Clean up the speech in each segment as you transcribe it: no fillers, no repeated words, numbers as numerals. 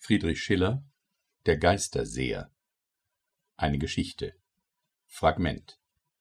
Friedrich Schiller, Der Geisterseher. Eine Geschichte. Fragment.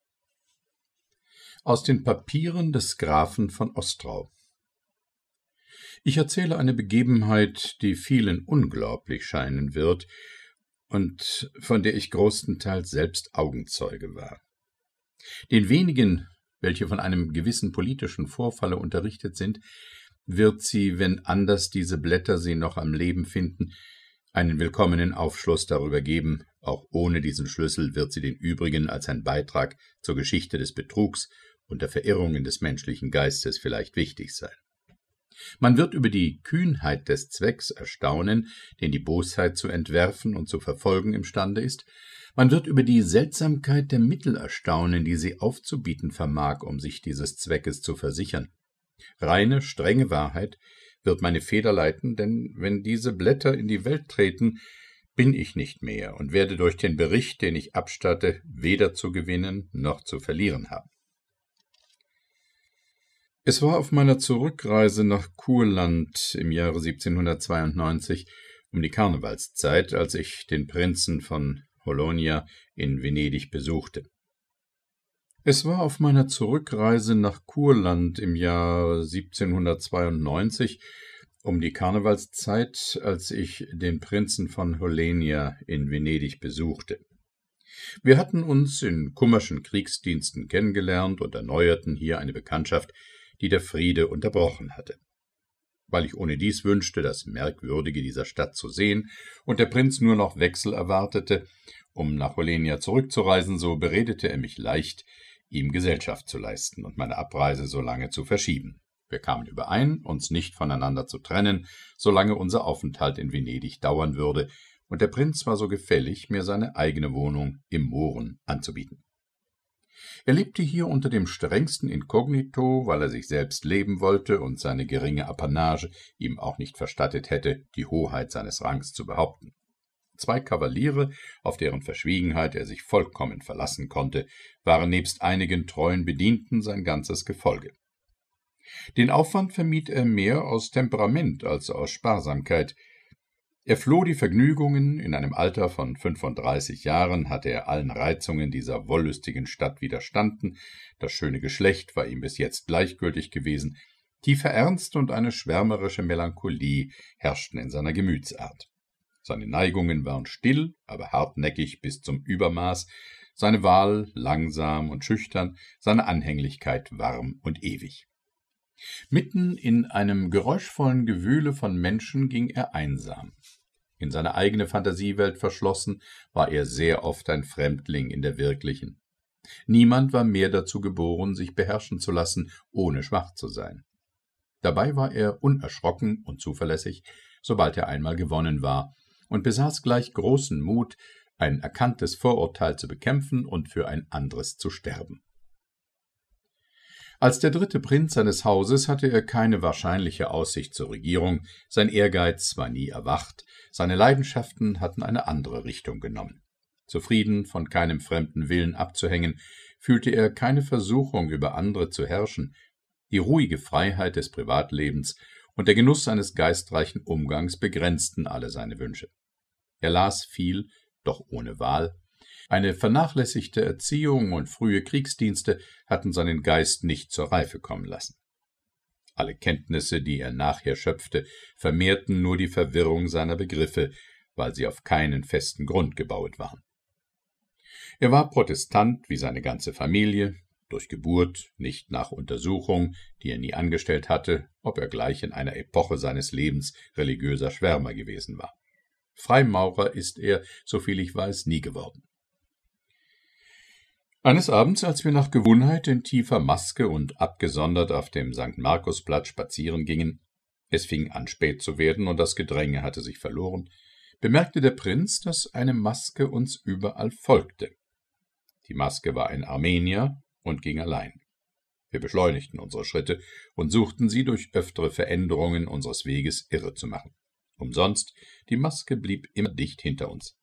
Aus den Papieren des Grafen von Ostrau. Ich erzähle eine Begebenheit, die vielen unglaublich scheinen wird und von der ich großenteils selbst Augenzeuge war. Den wenigen, welche von einem gewissen politischen Vorfalle unterrichtet sind, wird sie, wenn anders diese Blätter sie noch am Leben finden, einen willkommenen Aufschluss darüber geben. Auch ohne diesen Schlüssel wird sie den übrigen als ein Beitrag zur Geschichte des Betrugs und der Verirrungen des menschlichen Geistes vielleicht wichtig sein. Man wird über die Kühnheit des Zwecks erstaunen, den die Bosheit zu entwerfen und zu verfolgen imstande ist. Man wird über die Seltsamkeit der Mittel erstaunen, die sie aufzubieten vermag, um sich dieses Zweckes zu versichern. Reine, strenge Wahrheit wird meine Feder leiten, denn wenn diese Blätter in die Welt treten, bin ich nicht mehr und werde durch den Bericht, den ich abstatte, weder zu gewinnen noch zu verlieren haben. Es war auf meiner Zurückreise nach Kurland im Jahre 1792 um die Karnevalszeit, als ich den Prinzen von Hollonia in Venedig besuchte. Es war auf meiner Zurückreise nach Kurland im Jahr 1792 um die Karnevalszeit, als ich den Prinzen von Hollonia in Venedig besuchte. Wir hatten uns in kummerschen Kriegsdiensten kennengelernt und erneuerten hier eine Bekanntschaft, die der Friede unterbrochen hatte. Weil ich ohnedies wünschte, das Merkwürdige dieser Stadt zu sehen, und der Prinz nur noch Wechsel erwartete, um nach Hollonia zurückzureisen, so beredete er mich leicht, ihm Gesellschaft zu leisten und meine Abreise so lange zu verschieben. Wir kamen überein, uns nicht voneinander zu trennen, solange unser Aufenthalt in Venedig dauern würde, und der Prinz war so gefällig, mir seine eigene Wohnung im Mohren anzubieten. Er lebte hier unter dem strengsten Inkognito, weil er sich selbst leben wollte und seine geringe Apanage ihm auch nicht verstattet hätte, die Hoheit seines Rangs zu behaupten. 2 Kavaliere, auf deren Verschwiegenheit er sich vollkommen verlassen konnte, waren nebst einigen treuen Bedienten sein ganzes Gefolge. Den Aufwand vermied er mehr aus Temperament als aus Sparsamkeit. Er floh die Vergnügungen, in einem Alter von 35 Jahren hatte er allen Reizungen dieser wollüstigen Stadt widerstanden, das schöne Geschlecht war ihm bis jetzt gleichgültig gewesen, tiefer Ernst und eine schwärmerische Melancholie herrschten in seiner Gemütsart. Seine Neigungen waren still, aber hartnäckig bis zum Übermaß, seine Wahl langsam und schüchtern, seine Anhänglichkeit warm und ewig. Mitten in einem geräuschvollen Gewühle von Menschen ging er einsam. In seine eigene Fantasiewelt verschlossen, war er sehr oft ein Fremdling in der wirklichen. Niemand war mehr dazu geboren, sich beherrschen zu lassen, ohne schwach zu sein. Dabei war er unerschrocken und zuverlässig, sobald er einmal gewonnen war, und besaß gleich großen Mut, ein erkanntes Vorurteil zu bekämpfen und für ein anderes zu sterben. Als der 3. Prinz seines Hauses hatte er keine wahrscheinliche Aussicht zur Regierung, sein Ehrgeiz war nie erwacht, seine Leidenschaften hatten eine andere Richtung genommen. Zufrieden, von keinem fremden Willen abzuhängen, fühlte er keine Versuchung, über andere zu herrschen. Die ruhige Freiheit des Privatlebens und der Genuss eines geistreichen Umgangs begrenzten alle seine Wünsche. Er las viel, doch ohne Wahl. Eine vernachlässigte Erziehung und frühe Kriegsdienste hatten seinen Geist nicht zur Reife kommen lassen. Alle Kenntnisse, die er nachher schöpfte, vermehrten nur die Verwirrung seiner Begriffe, weil sie auf keinen festen Grund gebaut waren. Er war Protestant wie seine ganze Familie, durch Geburt, nicht nach Untersuchung, die er nie angestellt hatte, ob er gleich in einer Epoche seines Lebens religiöser Schwärmer gewesen war. Freimaurer ist er, soviel ich weiß, nie geworden. Eines Abends, als wir nach Gewohnheit in tiefer Maske und abgesondert auf dem St. Markusplatz spazieren gingen, es fing an spät zu werden und das Gedränge hatte sich verloren, bemerkte der Prinz, dass eine Maske uns überall folgte. Die Maske war ein Armenier und ging allein. Wir beschleunigten unsere Schritte und suchten sie durch öftere Veränderungen unseres Weges irre zu machen. Umsonst, die Maske blieb immer dicht hinter uns.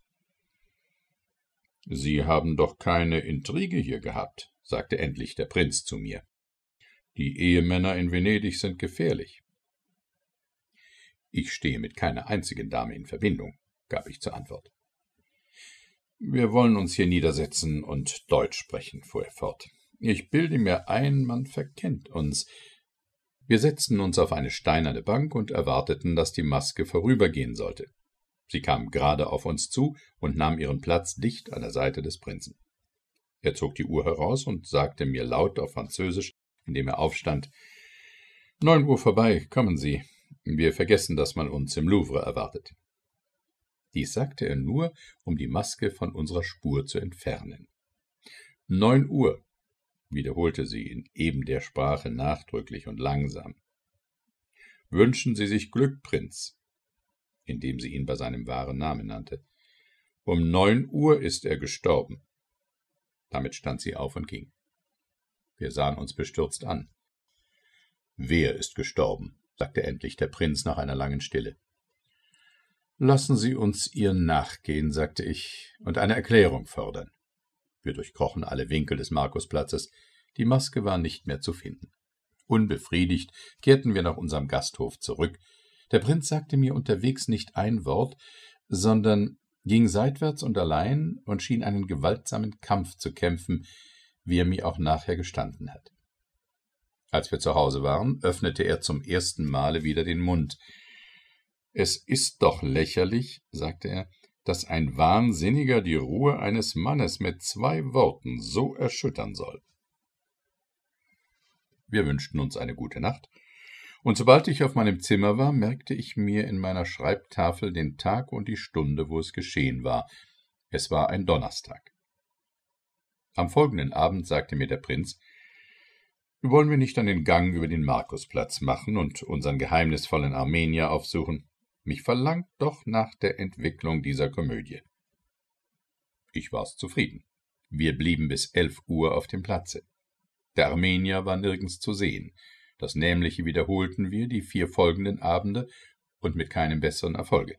»Sie haben doch keine Intrige hier gehabt«, sagte endlich der Prinz zu mir. »Die Ehemänner in Venedig sind gefährlich.« »Ich stehe mit keiner einzigen Dame in Verbindung«, gab ich zur Antwort. »Wir wollen uns hier niedersetzen und Deutsch sprechen«, fuhr er fort. »Ich bilde mir ein, man verkennt uns.« Wir setzten uns auf eine steinerne Bank und erwarteten, dass die Maske vorübergehen sollte. Sie kam gerade auf uns zu und nahm ihren Platz dicht an der Seite des Prinzen. Er zog die Uhr heraus und sagte mir laut auf Französisch, indem er aufstand: »9 Uhr vorbei, kommen Sie. Wir vergessen, dass man uns im Louvre erwartet.« Dies sagte er nur, um die Maske von unserer Spur zu entfernen. »9 Uhr«, wiederholte sie in eben der Sprache nachdrücklich und langsam. »Wünschen Sie sich Glück, Prinz«, indem sie ihn bei seinem wahren Namen nannte. »Um 9 Uhr ist er gestorben.« Damit stand sie auf und ging. Wir sahen uns bestürzt an. »Wer ist gestorben?«, sagte endlich der Prinz nach einer langen Stille. »Lassen Sie uns ihr nachgehen«, sagte ich, »und eine Erklärung fordern.« Wir durchkrochen alle Winkel des Markusplatzes. Die Maske war nicht mehr zu finden. Unbefriedigt kehrten wir nach unserem Gasthof zurück. Der Prinz sagte mir unterwegs nicht ein Wort, sondern ging seitwärts und allein und schien einen gewaltsamen Kampf zu kämpfen, wie er mir auch nachher gestanden hat. Als wir zu Hause waren, öffnete er zum ersten Male wieder den Mund. »Es ist doch lächerlich«, sagte er, »dass ein Wahnsinniger die Ruhe eines Mannes mit 2 Worten so erschüttern soll.« Wir wünschten uns eine gute Nacht, und sobald ich auf meinem Zimmer war, merkte ich mir in meiner Schreibtafel den Tag und die Stunde, wo es geschehen war. Es war ein Donnerstag. Am folgenden Abend sagte mir der Prinz: »Wollen wir nicht einen Gang über den Markusplatz machen und unseren geheimnisvollen Armenier aufsuchen? Mich verlangt doch nach der Entwicklung dieser Komödie.« Ich war's zufrieden. Wir blieben bis 11 Uhr auf dem Platze. Der Armenier war nirgends zu sehen. Das Nämliche wiederholten wir die 4 folgenden Abende und mit keinem besseren Erfolge.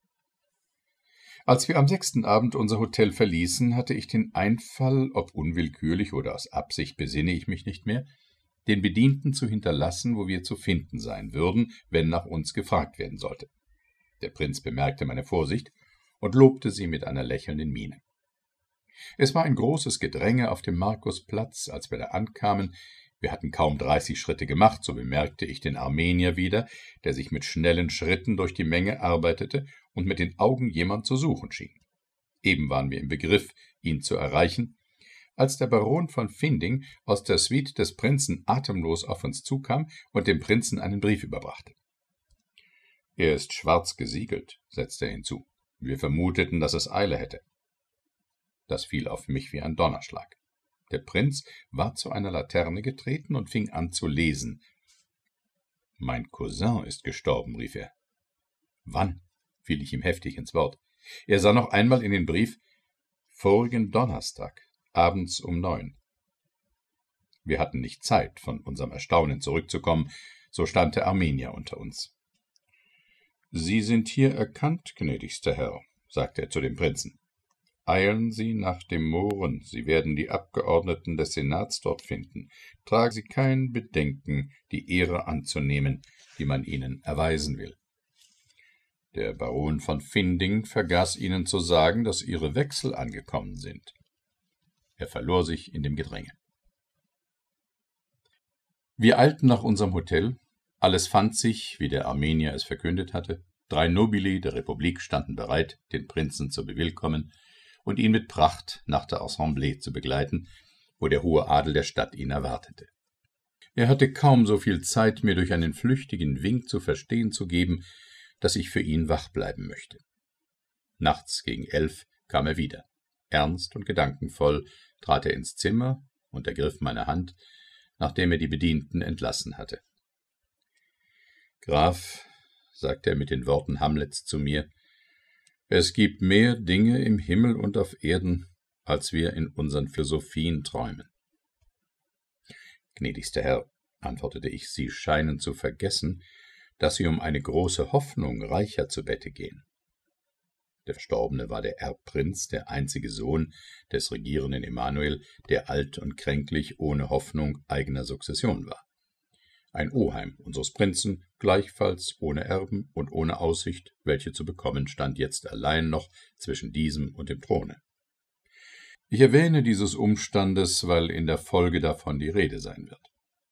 Als wir am 6. Abend unser Hotel verließen, hatte ich den Einfall, ob unwillkürlich oder aus Absicht besinne ich mich nicht mehr, den Bedienten zu hinterlassen, wo wir zu finden sein würden, wenn nach uns gefragt werden sollte. Der Prinz bemerkte meine Vorsicht und lobte sie mit einer lächelnden Miene. Es war ein großes Gedränge auf dem Markusplatz, als wir da ankamen. Wir hatten kaum 30 Schritte gemacht, so bemerkte ich den Armenier wieder, der sich mit schnellen Schritten durch die Menge arbeitete und mit den Augen jemand zu suchen schien. Eben waren wir im Begriff, ihn zu erreichen, als der Baron von Finding aus der Suite des Prinzen atemlos auf uns zukam und dem Prinzen einen Brief überbrachte. »Er ist schwarz gesiegelt«, setzte er hinzu. »Wir vermuteten, dass es Eile hätte.« Das fiel auf mich wie ein Donnerschlag. Der Prinz war zu einer Laterne getreten und fing an zu lesen. »Mein Cousin ist gestorben«, rief er. »Wann?«, fiel ich ihm heftig ins Wort. Er sah noch einmal in den Brief. »Vorigen Donnerstag, abends um 9. Wir hatten nicht Zeit, von unserem Erstaunen zurückzukommen, so stand der Armenier unter uns. »Sie sind hier erkannt, gnädigster Herr«, sagte er zu dem Prinzen. »Eilen Sie nach dem Mohren, Sie werden die Abgeordneten des Senats dort finden. Tragen Sie kein Bedenken, die Ehre anzunehmen, die man Ihnen erweisen will.« Der Baron von Finding vergaß Ihnen zu sagen, dass Ihre Wechsel angekommen sind. Er verlor sich in dem Gedränge. Wir eilten nach unserem Hotel. Alles fand sich, wie der Armenier es verkündet hatte. 3 Nobili der Republik standen bereit, den Prinzen zu bewillkommen und ihn mit Pracht nach der Assemblée zu begleiten, wo der hohe Adel der Stadt ihn erwartete. Er hatte kaum so viel Zeit, mir durch einen flüchtigen Wink zu verstehen zu geben, dass ich für ihn wach bleiben möchte. Nachts gegen 11 kam er wieder. Ernst und gedankenvoll trat er ins Zimmer und ergriff meine Hand, nachdem er die Bedienten entlassen hatte. »Graf«, sagte er mit den Worten Hamlets zu mir, »es gibt mehr Dinge im Himmel und auf Erden, als wir in unseren Philosophien träumen.« »Gnädigster Herr«, antwortete ich, »Sie scheinen zu vergessen, dass Sie um eine große Hoffnung reicher zu Bette gehen.« Der Verstorbene war der Erbprinz, der einzige Sohn des regierenden Emanuel, der alt und kränklich ohne Hoffnung eigener Sukzession war. ein Oheim unseres Prinzen, gleichfalls ohne Erben und ohne Aussicht, welche zu bekommen, stand jetzt allein noch zwischen diesem und dem Throne. Ich erwähne dieses Umstandes, weil in der Folge davon die Rede sein wird.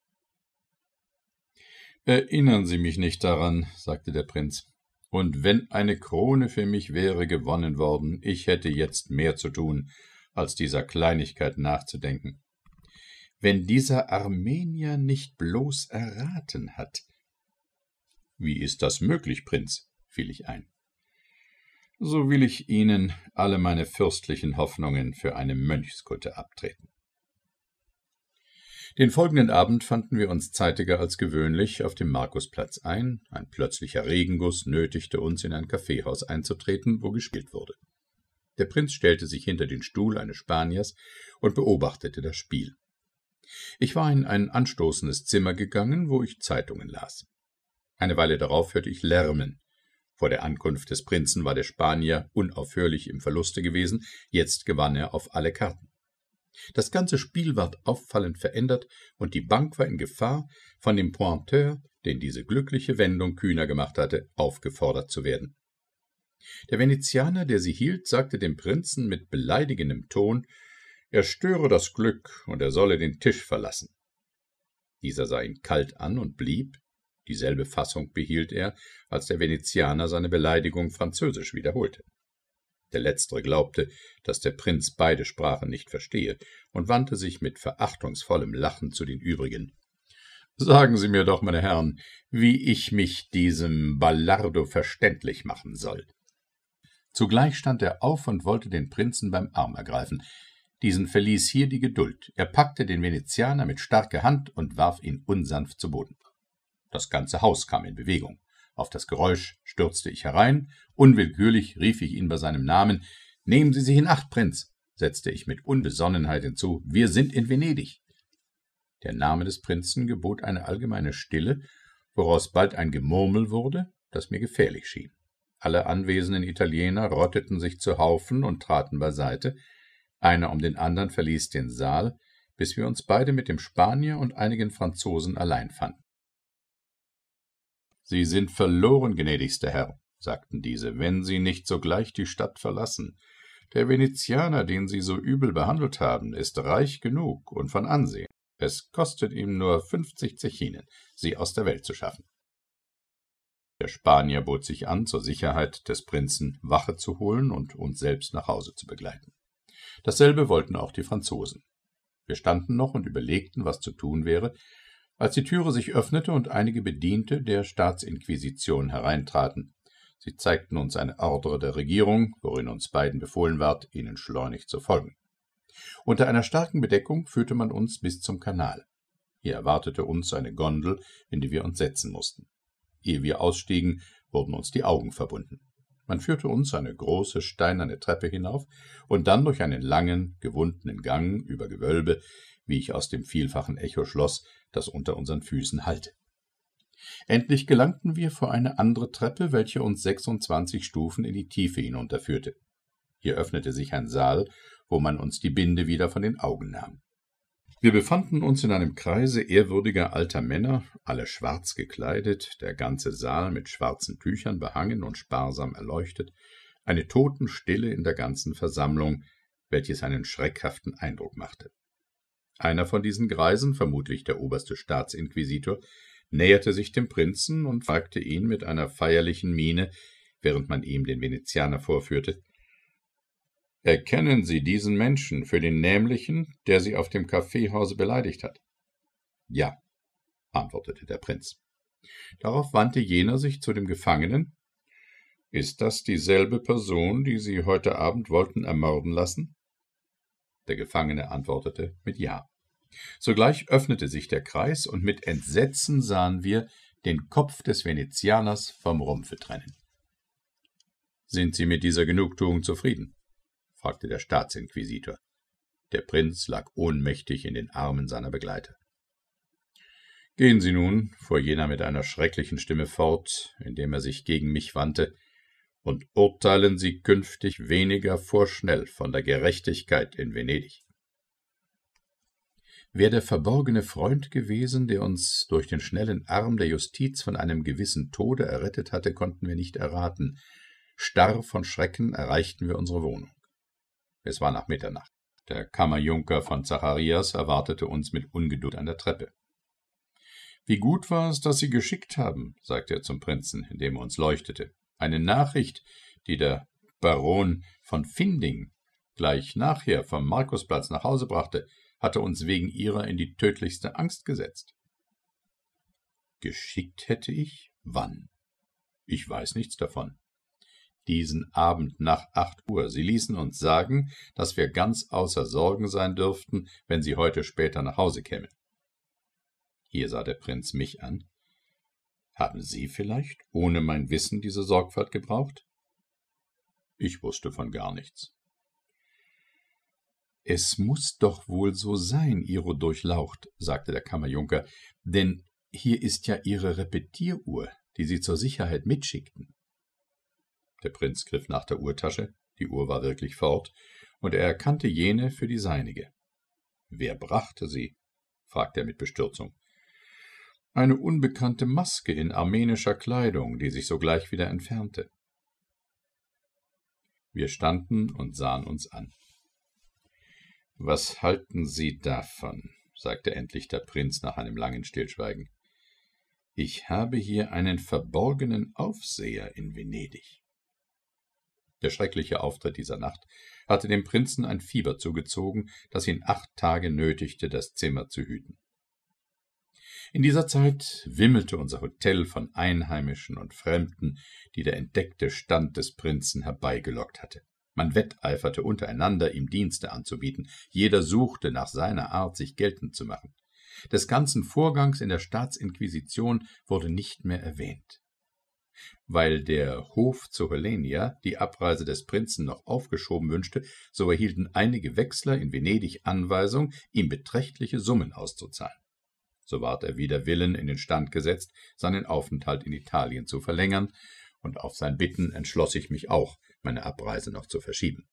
»Erinnern Sie mich nicht daran«, sagte der Prinz, »und wenn eine Krone für mich wäre gewonnen worden, ich hätte jetzt mehr zu tun, als dieser Kleinigkeit nachzudenken. Wenn dieser Armenier nicht bloß erraten hat.« »Wie ist das möglich, Prinz?« fiel ich ein. »So will ich Ihnen alle meine fürstlichen Hoffnungen für eine Mönchskutte abtreten.« Den folgenden Abend fanden wir uns zeitiger als gewöhnlich auf dem Markusplatz ein. Ein plötzlicher Regenguss nötigte uns, in ein Kaffeehaus einzutreten, wo gespielt wurde. Der Prinz stellte sich hinter den Stuhl eines Spaniers und beobachtete das Spiel. Ich war in ein anstoßendes Zimmer gegangen, wo ich Zeitungen las. Eine Weile darauf hörte ich Lärmen. Vor der Ankunft des Prinzen war der Spanier unaufhörlich im Verluste gewesen, jetzt gewann er auf alle Karten. Das ganze Spiel ward auffallend verändert, und die Bank war in Gefahr, von dem Pointeur, den diese glückliche Wendung kühner gemacht hatte, aufgefordert zu werden. Der Venezianer, der sie hielt, sagte dem Prinzen mit beleidigendem Ton, er störe das Glück und er solle den Tisch verlassen. Dieser sah ihn kalt an und blieb. Dieselbe Fassung behielt er, als der Venezianer seine Beleidigung französisch wiederholte. Der Letztere glaubte, dass der Prinz beide Sprachen nicht verstehe, und wandte sich mit verachtungsvollem Lachen zu den übrigen. »Sagen Sie mir doch, meine Herren, wie ich mich diesem Ballardo verständlich machen soll.« Zugleich stand er auf und wollte den Prinzen beim Arm ergreifen. Diesen verließ hier die Geduld. Er packte den Venezianer mit starker Hand und warf ihn unsanft zu Boden. Das ganze Haus kam in Bewegung. Auf das Geräusch stürzte ich herein. Unwillkürlich rief ich ihn bei seinem Namen. »Nehmen Sie sich in Acht, Prinz«, setzte ich mit Unbesonnenheit hinzu. »Wir sind in Venedig.« Der Name des Prinzen gebot eine allgemeine Stille, woraus bald ein Gemurmel wurde, das mir gefährlich schien. Alle anwesenden Italiener rotteten sich zu Haufen und traten beiseite. Einer um den anderen verließ den Saal, bis wir uns beide mit dem Spanier und einigen Franzosen allein fanden. »Sie sind verloren, gnädigster Herr«, sagten diese, »wenn Sie nicht sogleich die Stadt verlassen. Der Venezianer, den Sie so übel behandelt haben, ist reich genug und von Ansehen. Es kostet ihm nur 50 Zechinen, Sie aus der Welt zu schaffen.« Der Spanier bot sich an, zur Sicherheit des Prinzen Wache zu holen und uns selbst nach Hause zu begleiten. Dasselbe wollten auch die Franzosen. Wir standen noch und überlegten, was zu tun wäre, als die Türe sich öffnete und einige Bediente der Staatsinquisition hereintraten. Sie zeigten uns eine Ordre der Regierung, worin uns beiden befohlen ward, ihnen schleunig zu folgen. Unter einer starken Bedeckung führte man uns bis zum Kanal. Hier erwartete uns eine Gondel, in die wir uns setzen mussten. Ehe wir ausstiegen, wurden uns die Augen verbunden. Man führte uns eine große steinerne Treppe hinauf und dann durch einen langen, gewundenen Gang über Gewölbe, wie ich aus dem vielfachen Echo schloss, das unter unseren Füßen hallte. Endlich gelangten wir vor eine andere Treppe, welche uns 26 Stufen in die Tiefe hinunterführte. Hier öffnete sich ein Saal, wo man uns die Binde wieder von den Augen nahm. Wir befanden uns in einem Kreise ehrwürdiger alter Männer, alle schwarz gekleidet, der ganze Saal mit schwarzen Tüchern behangen und sparsam erleuchtet, eine Totenstille in der ganzen Versammlung, welches einen schreckhaften Eindruck machte. Einer von diesen Greisen, vermutlich der oberste Staatsinquisitor, näherte sich dem Prinzen und fragte ihn mit einer feierlichen Miene, während man ihm den Venezianer vorführte: »Erkennen Sie diesen Menschen für den Nämlichen, der Sie auf dem Kaffeehause beleidigt hat?« »Ja«, antwortete der Prinz. Darauf wandte jener sich zu dem Gefangenen. »Ist das dieselbe Person, die Sie heute Abend wollten ermorden lassen?« Der Gefangene antwortete mit Ja. Sogleich öffnete sich der Kreis, und mit Entsetzen sahen wir den Kopf des Venezianers vom Rumpfe trennen. »Sind Sie mit dieser Genugtuung zufrieden?« fragte der Staatsinquisitor. Der Prinz lag ohnmächtig in den Armen seiner Begleiter. »Gehen Sie nun«, fuhr jener mit einer schrecklichen Stimme fort, indem er sich gegen mich wandte, »und urteilen Sie künftig weniger vorschnell von der Gerechtigkeit in Venedig.« Wer der verborgene Freund gewesen, der uns durch den schnellen Arm der Justiz von einem gewissen Tode errettet hatte, konnten wir nicht erraten. Starr von Schrecken erreichten wir unsere Wohnung. Es war nach Mitternacht. Der Kammerjunker von Zacharias erwartete uns mit Ungeduld an der Treppe. »Wie gut war es, dass Sie geschickt haben«, sagte er zum Prinzen, indem er uns leuchtete. »Eine Nachricht, die der Baron von Finding gleich nachher vom Markusplatz nach Hause brachte, hatte uns wegen Ihrer in die tödlichste Angst gesetzt.« »Geschickt hätte ich? Wann?« »Ich weiß nichts davon.« »Diesen Abend nach 8 Uhr. Sie ließen uns sagen, dass wir ganz außer Sorgen sein dürften, wenn Sie heute später nach Hause kämen.« Hier sah der Prinz mich an. »Haben Sie vielleicht ohne mein Wissen diese Sorgfalt gebraucht?« Ich wusste von gar nichts. »Es muß doch wohl so sein, Ihro Durchlaucht«, sagte der Kammerjunker, »denn hier ist ja Ihre Repetieruhr, die Sie zur Sicherheit mitschickten.« Der Prinz griff nach der Uhrtasche, die Uhr war wirklich fort, und er erkannte jene für die seinige. »Wer brachte sie?« fragte er mit Bestürzung. »Eine unbekannte Maske in armenischer Kleidung, die sich sogleich wieder entfernte.« Wir standen und sahen uns an. »Was halten Sie davon?« sagte endlich der Prinz nach einem langen Stillschweigen. »Ich habe hier einen verborgenen Aufseher in Venedig.« Der schreckliche Auftritt dieser Nacht hatte dem Prinzen ein Fieber zugezogen, das ihn 8 Tage nötigte, das Zimmer zu hüten. In dieser Zeit wimmelte unser Hotel von Einheimischen und Fremden, die der entdeckte Stand des Prinzen herbeigelockt hatte. Man wetteiferte untereinander, ihm Dienste anzubieten. Jeder suchte, nach seiner Art sich geltend zu machen. Des ganzen Vorgangs in der Staatsinquisition wurde nicht mehr erwähnt. Weil der Hof zu Helenia die Abreise des Prinzen noch aufgeschoben wünschte, so erhielten einige Wechsler in Venedig Anweisung, ihm beträchtliche Summen auszuzahlen. So ward er wider Willen in den Stand gesetzt, seinen Aufenthalt in Italien zu verlängern, und auf sein Bitten entschloss ich mich auch, meine Abreise noch zu verschieben.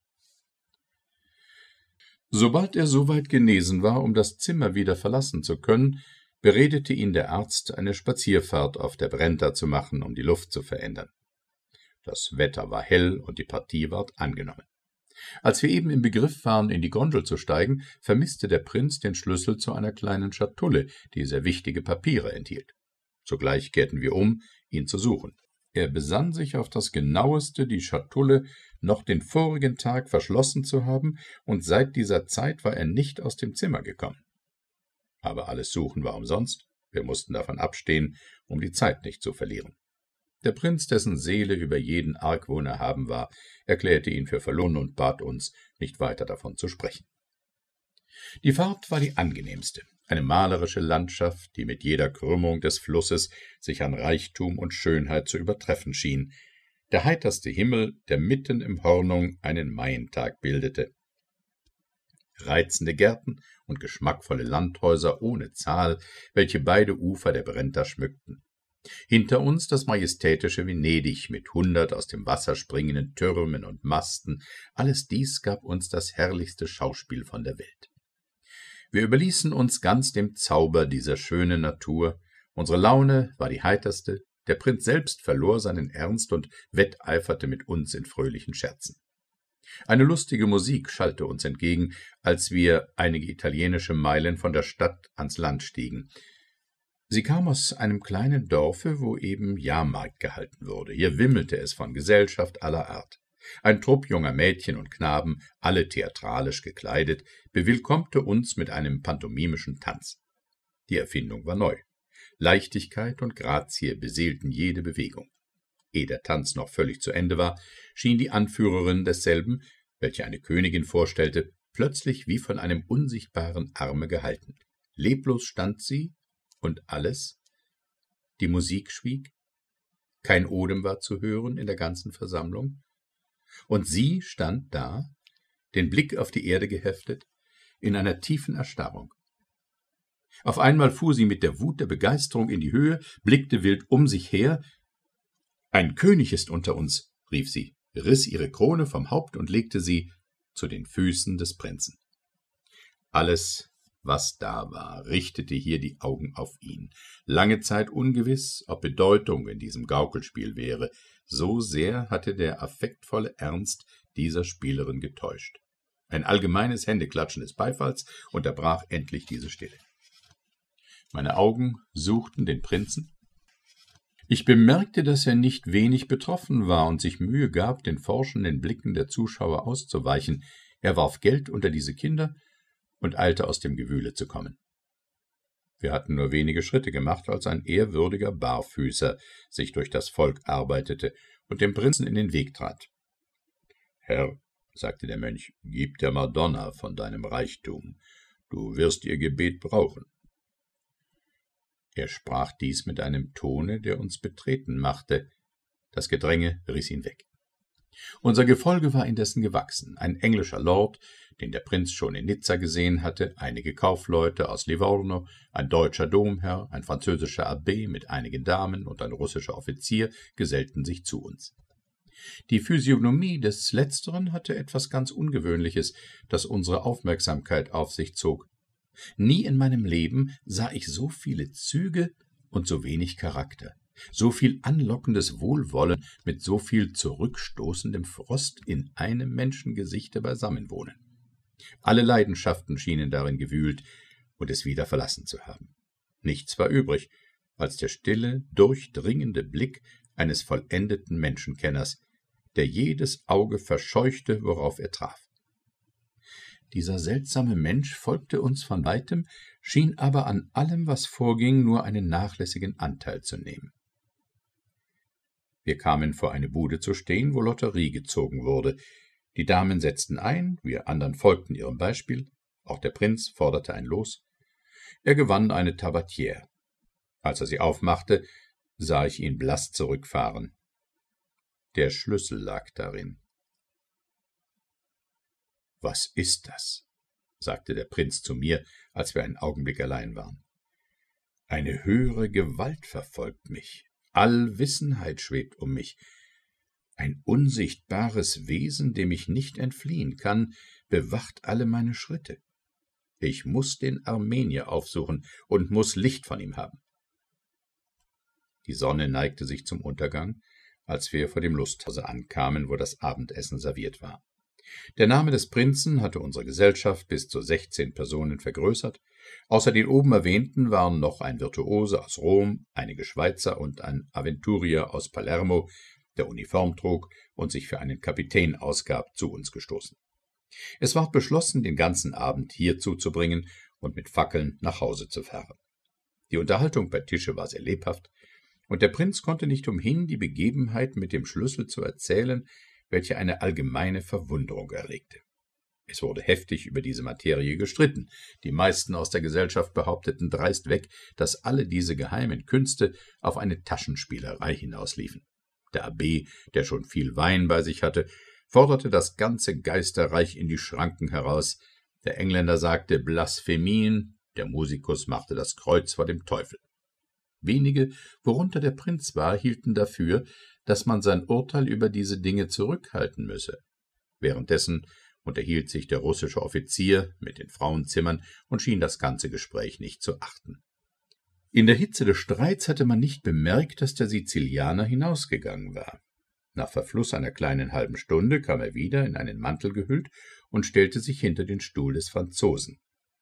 Sobald er so weit genesen war, um das Zimmer wieder verlassen zu können, beredete ihn der Arzt, eine Spazierfahrt auf der Brenta zu machen, um die Luft zu verändern. Das Wetter war hell und die Partie ward angenommen. Als wir eben im Begriff waren, in die Gondel zu steigen, vermisste der Prinz den Schlüssel zu einer kleinen Schatulle, die sehr wichtige Papiere enthielt. Sogleich kehrten wir um, ihn zu suchen. Er besann sich auf das Genaueste, die Schatulle noch den vorigen Tag verschlossen zu haben, und seit dieser Zeit war er nicht aus dem Zimmer gekommen. Aber alles Suchen war umsonst, wir mussten davon abstehen, um die Zeit nicht zu verlieren. Der Prinz, dessen Seele über jeden Argwohn erhaben war, erklärte ihn für verloren und bat uns, nicht weiter davon zu sprechen. Die Fahrt war die angenehmste, eine malerische Landschaft, die mit jeder Krümmung des Flusses sich an Reichtum und Schönheit zu übertreffen schien, der heiterste Himmel, der mitten im Hornung einen Maientag bildete. Reizende Gärten und geschmackvolle Landhäuser ohne Zahl, welche beide Ufer der Brenta schmückten. Hinter uns das majestätische Venedig mit 100 aus dem Wasser springenden Türmen und Masten, alles dies gab uns das herrlichste Schauspiel von der Welt. Wir überließen uns ganz dem Zauber dieser schönen Natur, unsere Laune war die heiterste, der Prinz selbst verlor seinen Ernst und wetteiferte mit uns in fröhlichen Scherzen. Eine lustige Musik schallte uns entgegen, als wir einige italienische Meilen von der Stadt ans Land stiegen. Sie kam aus einem kleinen Dorfe, wo eben Jahrmarkt gehalten wurde. Hier wimmelte es von Gesellschaft aller Art. Ein Trupp junger Mädchen und Knaben, alle theatralisch gekleidet, bewillkommte uns mit einem pantomimischen Tanz. Die Erfindung war neu. Leichtigkeit und Grazie beseelten jede Bewegung. Ehe der Tanz noch völlig zu Ende war, schien die Anführerin desselben, welche eine Königin vorstellte, plötzlich wie von einem unsichtbaren Arme gehalten. Leblos stand sie, und alles? Die Musik schwieg, kein Odem war zu hören in der ganzen Versammlung, und sie stand da, den Blick auf die Erde geheftet, in einer tiefen Erstarrung. Auf einmal fuhr sie mit der Wut der Begeisterung in die Höhe, blickte wild um sich her. »Ein König ist unter uns«, rief sie, riss ihre Krone vom Haupt und legte sie zu den Füßen des Prinzen. Alles was da war, richtete hier die Augen auf ihn. Lange Zeit ungewiss, ob Bedeutung in diesem Gaukelspiel wäre, so sehr hatte der affektvolle Ernst dieser Spielerin getäuscht. Ein allgemeines Händeklatschen des Beifalls unterbrach endlich diese Stille. Meine Augen suchten den Prinzen. Ich bemerkte, dass er nicht wenig betroffen war und sich Mühe gab, den forschenden Blicken der Zuschauer auszuweichen. Er warf Geld unter diese Kinder und eilte aus dem Gewühle zu kommen. Wir hatten nur wenige Schritte gemacht, als ein ehrwürdiger Barfüßer sich durch das Volk arbeitete und dem Prinzen in den Weg trat. »Herr«, sagte der Mönch, »gib der Madonna von deinem Reichtum. Du wirst ihr Gebet brauchen.« Er sprach dies mit einem Tone, der uns betreten machte. Das Gedränge riss ihn weg. Unser Gefolge war indessen gewachsen. Ein englischer Lord, den der Prinz schon in Nizza gesehen hatte, einige Kaufleute aus Livorno, ein deutscher Domherr, ein französischer Abbé mit einigen Damen und ein russischer Offizier gesellten sich zu uns. Die Physiognomie des Letzteren hatte etwas ganz Ungewöhnliches, das unsere Aufmerksamkeit auf sich zog. Nie in meinem Leben sah ich so viele Züge und so wenig Charakter, so viel anlockendes Wohlwollen mit so viel zurückstoßendem Frost in einem Menschengesichte beisammenwohnen. Alle Leidenschaften schienen darin gewühlt und es wieder verlassen zu haben. Nichts war übrig als der stille, durchdringende Blick eines vollendeten Menschenkenners, der jedes Auge verscheuchte, worauf er traf. Dieser seltsame Mensch folgte uns von weitem, schien aber an allem, was vorging, nur einen nachlässigen Anteil zu nehmen. Wir kamen vor eine Bude zu stehen, wo Lotterie gezogen wurde. Die Damen setzten ein, wir anderen folgten ihrem Beispiel. Auch der Prinz forderte ein Los. Er gewann eine Tabatière. Als er sie aufmachte, sah ich ihn blass zurückfahren. Der Schlüssel lag darin. »Was ist das?« sagte der Prinz zu mir, als wir einen Augenblick allein waren. »Eine höhere Gewalt verfolgt mich. Allwissenheit schwebt um mich. Ein unsichtbares Wesen, dem ich nicht entfliehen kann, bewacht alle meine Schritte. Ich muß den Armenier aufsuchen und muß Licht von ihm haben.« Die Sonne neigte sich zum Untergang, als wir vor dem Lusthause ankamen, wo das Abendessen serviert war. Der Name des Prinzen hatte unsere Gesellschaft bis zu 16 Personen vergrößert. Außer den oben erwähnten waren noch ein Virtuose aus Rom, einige Schweizer und ein Aventurier aus Palermo, der Uniform trug und sich für einen Kapitän ausgab, zu uns gestoßen. Es ward beschlossen, den ganzen Abend hier zuzubringen und mit Fackeln nach Hause zu fahren. Die Unterhaltung bei Tische war sehr lebhaft, und der Prinz konnte nicht umhin, die Begebenheit mit dem Schlüssel zu erzählen, welche eine allgemeine Verwunderung erregte. Es wurde heftig über diese Materie gestritten. Die meisten aus der Gesellschaft behaupteten dreist weg, dass alle diese geheimen Künste auf eine Taschenspielerei hinausliefen. Der Abbé, der schon viel Wein bei sich hatte, forderte das ganze Geisterreich in die Schranken heraus. Der Engländer sagte Blasphemien, der Musikus machte das Kreuz vor dem Teufel. Wenige, worunter der Prinz war, hielten dafür, dass man sein Urteil über diese Dinge zurückhalten müsse. Währenddessen unterhielt sich der russische Offizier mit den Frauenzimmern und schien das ganze Gespräch nicht zu achten. In der Hitze des Streits hatte man nicht bemerkt, dass der Sizilianer hinausgegangen war. Nach Verfluss einer kleinen halben Stunde kam er wieder, in einen Mantel gehüllt, und stellte sich hinter den Stuhl des Franzosen.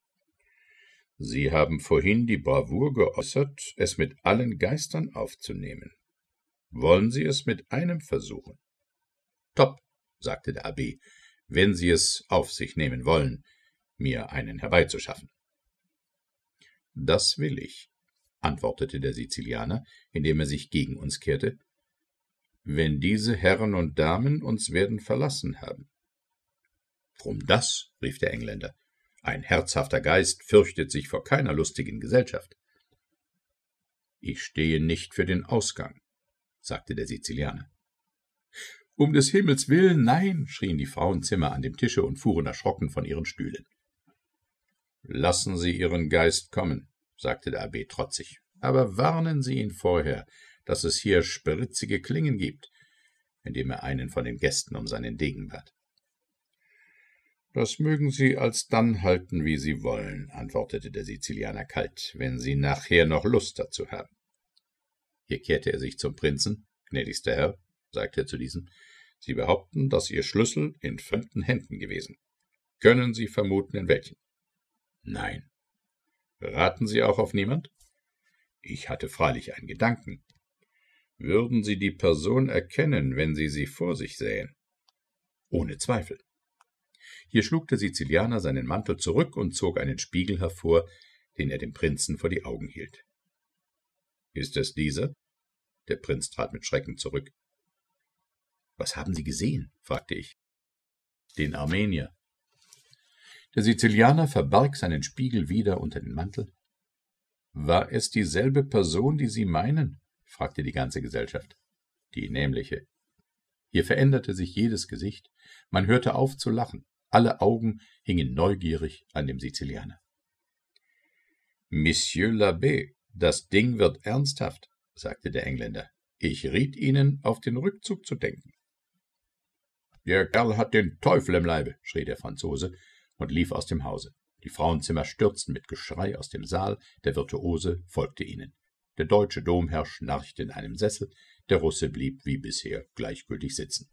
»Sie haben vorhin die Bravour geäußert, es mit allen Geistern aufzunehmen. Wollen Sie es mit einem versuchen?« »Top«, sagte der Abbé, »wenn Sie es auf sich nehmen wollen, mir einen herbeizuschaffen.« »Das will ich«, antwortete der Sizilianer, indem er sich gegen uns kehrte, »wenn diese Herren und Damen uns werden verlassen haben.« »Drum das«, rief der Engländer, »ein herzhafter Geist fürchtet sich vor keiner lustigen Gesellschaft.« »Ich stehe nicht für den Ausgang«, sagte der Sizilianer. »Um des Himmels willen, nein«, schrien die Frauenzimmer an dem Tische und fuhren erschrocken von ihren Stühlen. »Lassen Sie Ihren Geist kommen«, sagte der Abbé trotzig, »aber warnen Sie ihn vorher, dass es hier spritzige Klingen gibt«, indem er einen von den Gästen um seinen Degen bat. »Das mögen Sie alsdann halten, wie Sie wollen«, antwortete der Sizilianer kalt, »wenn Sie nachher noch Lust dazu haben.« Hier kehrte er sich zum Prinzen. »Gnädigster Herr«, sagte er zu diesem, »Sie behaupten, dass Ihr Schlüssel in fremden Händen gewesen. Können Sie vermuten, in welchen?« »Nein.« »Raten Sie auch auf niemand?« »Ich hatte freilich einen Gedanken.« »Würden Sie die Person erkennen, wenn Sie sie vor sich sähen?« »Ohne Zweifel.« Hier schlug der Sizilianer seinen Mantel zurück und zog einen Spiegel hervor, den er dem Prinzen vor die Augen hielt. »Ist es dieser?« Der Prinz trat mit Schrecken zurück. »Was haben Sie gesehen?« fragte ich. »Den Armenier.« Der Sizilianer verbarg seinen Spiegel wieder unter den Mantel. »War es dieselbe Person, die Sie meinen?« fragte die ganze Gesellschaft. »Die nämliche.« Hier veränderte sich jedes Gesicht, man hörte auf zu lachen, alle Augen hingen neugierig an dem Sizilianer. »Monsieur l'Abbé, das Ding wird ernsthaft«, sagte der Engländer. »Ich riet Ihnen, auf den Rückzug zu denken.« »Der Kerl hat den Teufel im Leibe«, schrie der Franzose und lief aus dem Hause. Die Frauenzimmer stürzten mit Geschrei aus dem Saal, der Virtuose folgte ihnen. Der deutsche Domherr schnarchte in einem Sessel, der Russe blieb wie bisher gleichgültig sitzen.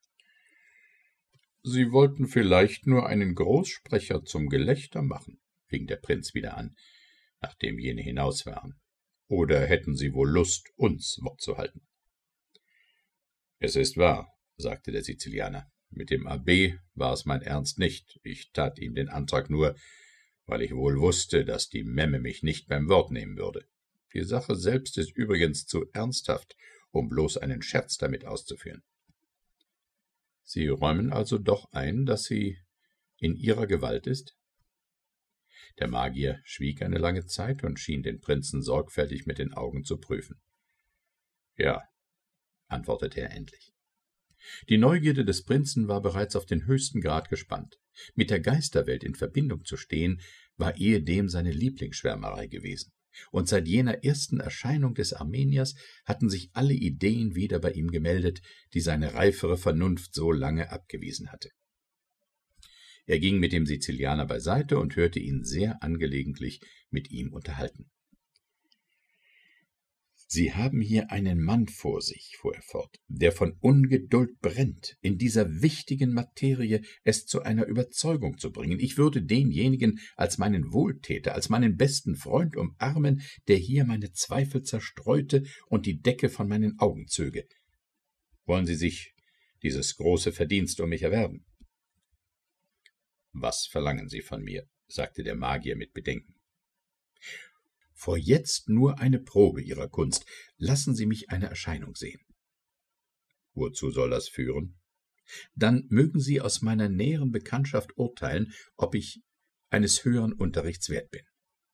»Sie wollten vielleicht nur einen Großsprecher zum Gelächter machen«, fing der Prinz wieder an, nachdem jene hinaus waren. »Oder hätten Sie wohl Lust, uns Wort zu halten?« »Es ist wahr«, sagte der Sizilianer. »Mit dem Abb war es mein Ernst nicht. Ich tat ihm den Antrag nur, weil ich wohl wusste, dass die Memme mich nicht beim Wort nehmen würde. Die Sache selbst ist übrigens zu ernsthaft, um bloß einen Scherz damit auszuführen.« »Sie räumen also doch ein, dass sie in Ihrer Gewalt ist?« Der Magier schwieg eine lange Zeit und schien den Prinzen sorgfältig mit den Augen zu prüfen. »Ja«, antwortete er endlich. Die Neugierde des Prinzen war bereits auf den höchsten Grad gespannt. Mit der Geisterwelt in Verbindung zu stehen, war ehedem seine Lieblingsschwärmerei gewesen. Und seit jener ersten Erscheinung des Armeniers hatten sich alle Ideen wieder bei ihm gemeldet, die seine reifere Vernunft so lange abgewiesen hatte. Er ging mit dem Sizilianer beiseite und hörte ihn sehr angelegentlich mit ihm unterhalten. »Sie haben hier einen Mann vor sich«, fuhr er fort, »der von Ungeduld brennt, in dieser wichtigen Materie es zu einer Überzeugung zu bringen. Ich würde denjenigen als meinen Wohltäter, als meinen besten Freund umarmen, der hier meine Zweifel zerstreute und die Decke von meinen Augen zöge. Wollen Sie sich dieses große Verdienst um mich erwerben?« »Was verlangen Sie von mir?« sagte der Magier mit Bedenken. »Vor jetzt nur eine Probe Ihrer Kunst. Lassen Sie mich eine Erscheinung sehen.« »Wozu soll das führen?« »Dann mögen Sie aus meiner näheren Bekanntschaft urteilen, ob ich eines höheren Unterrichts wert bin.«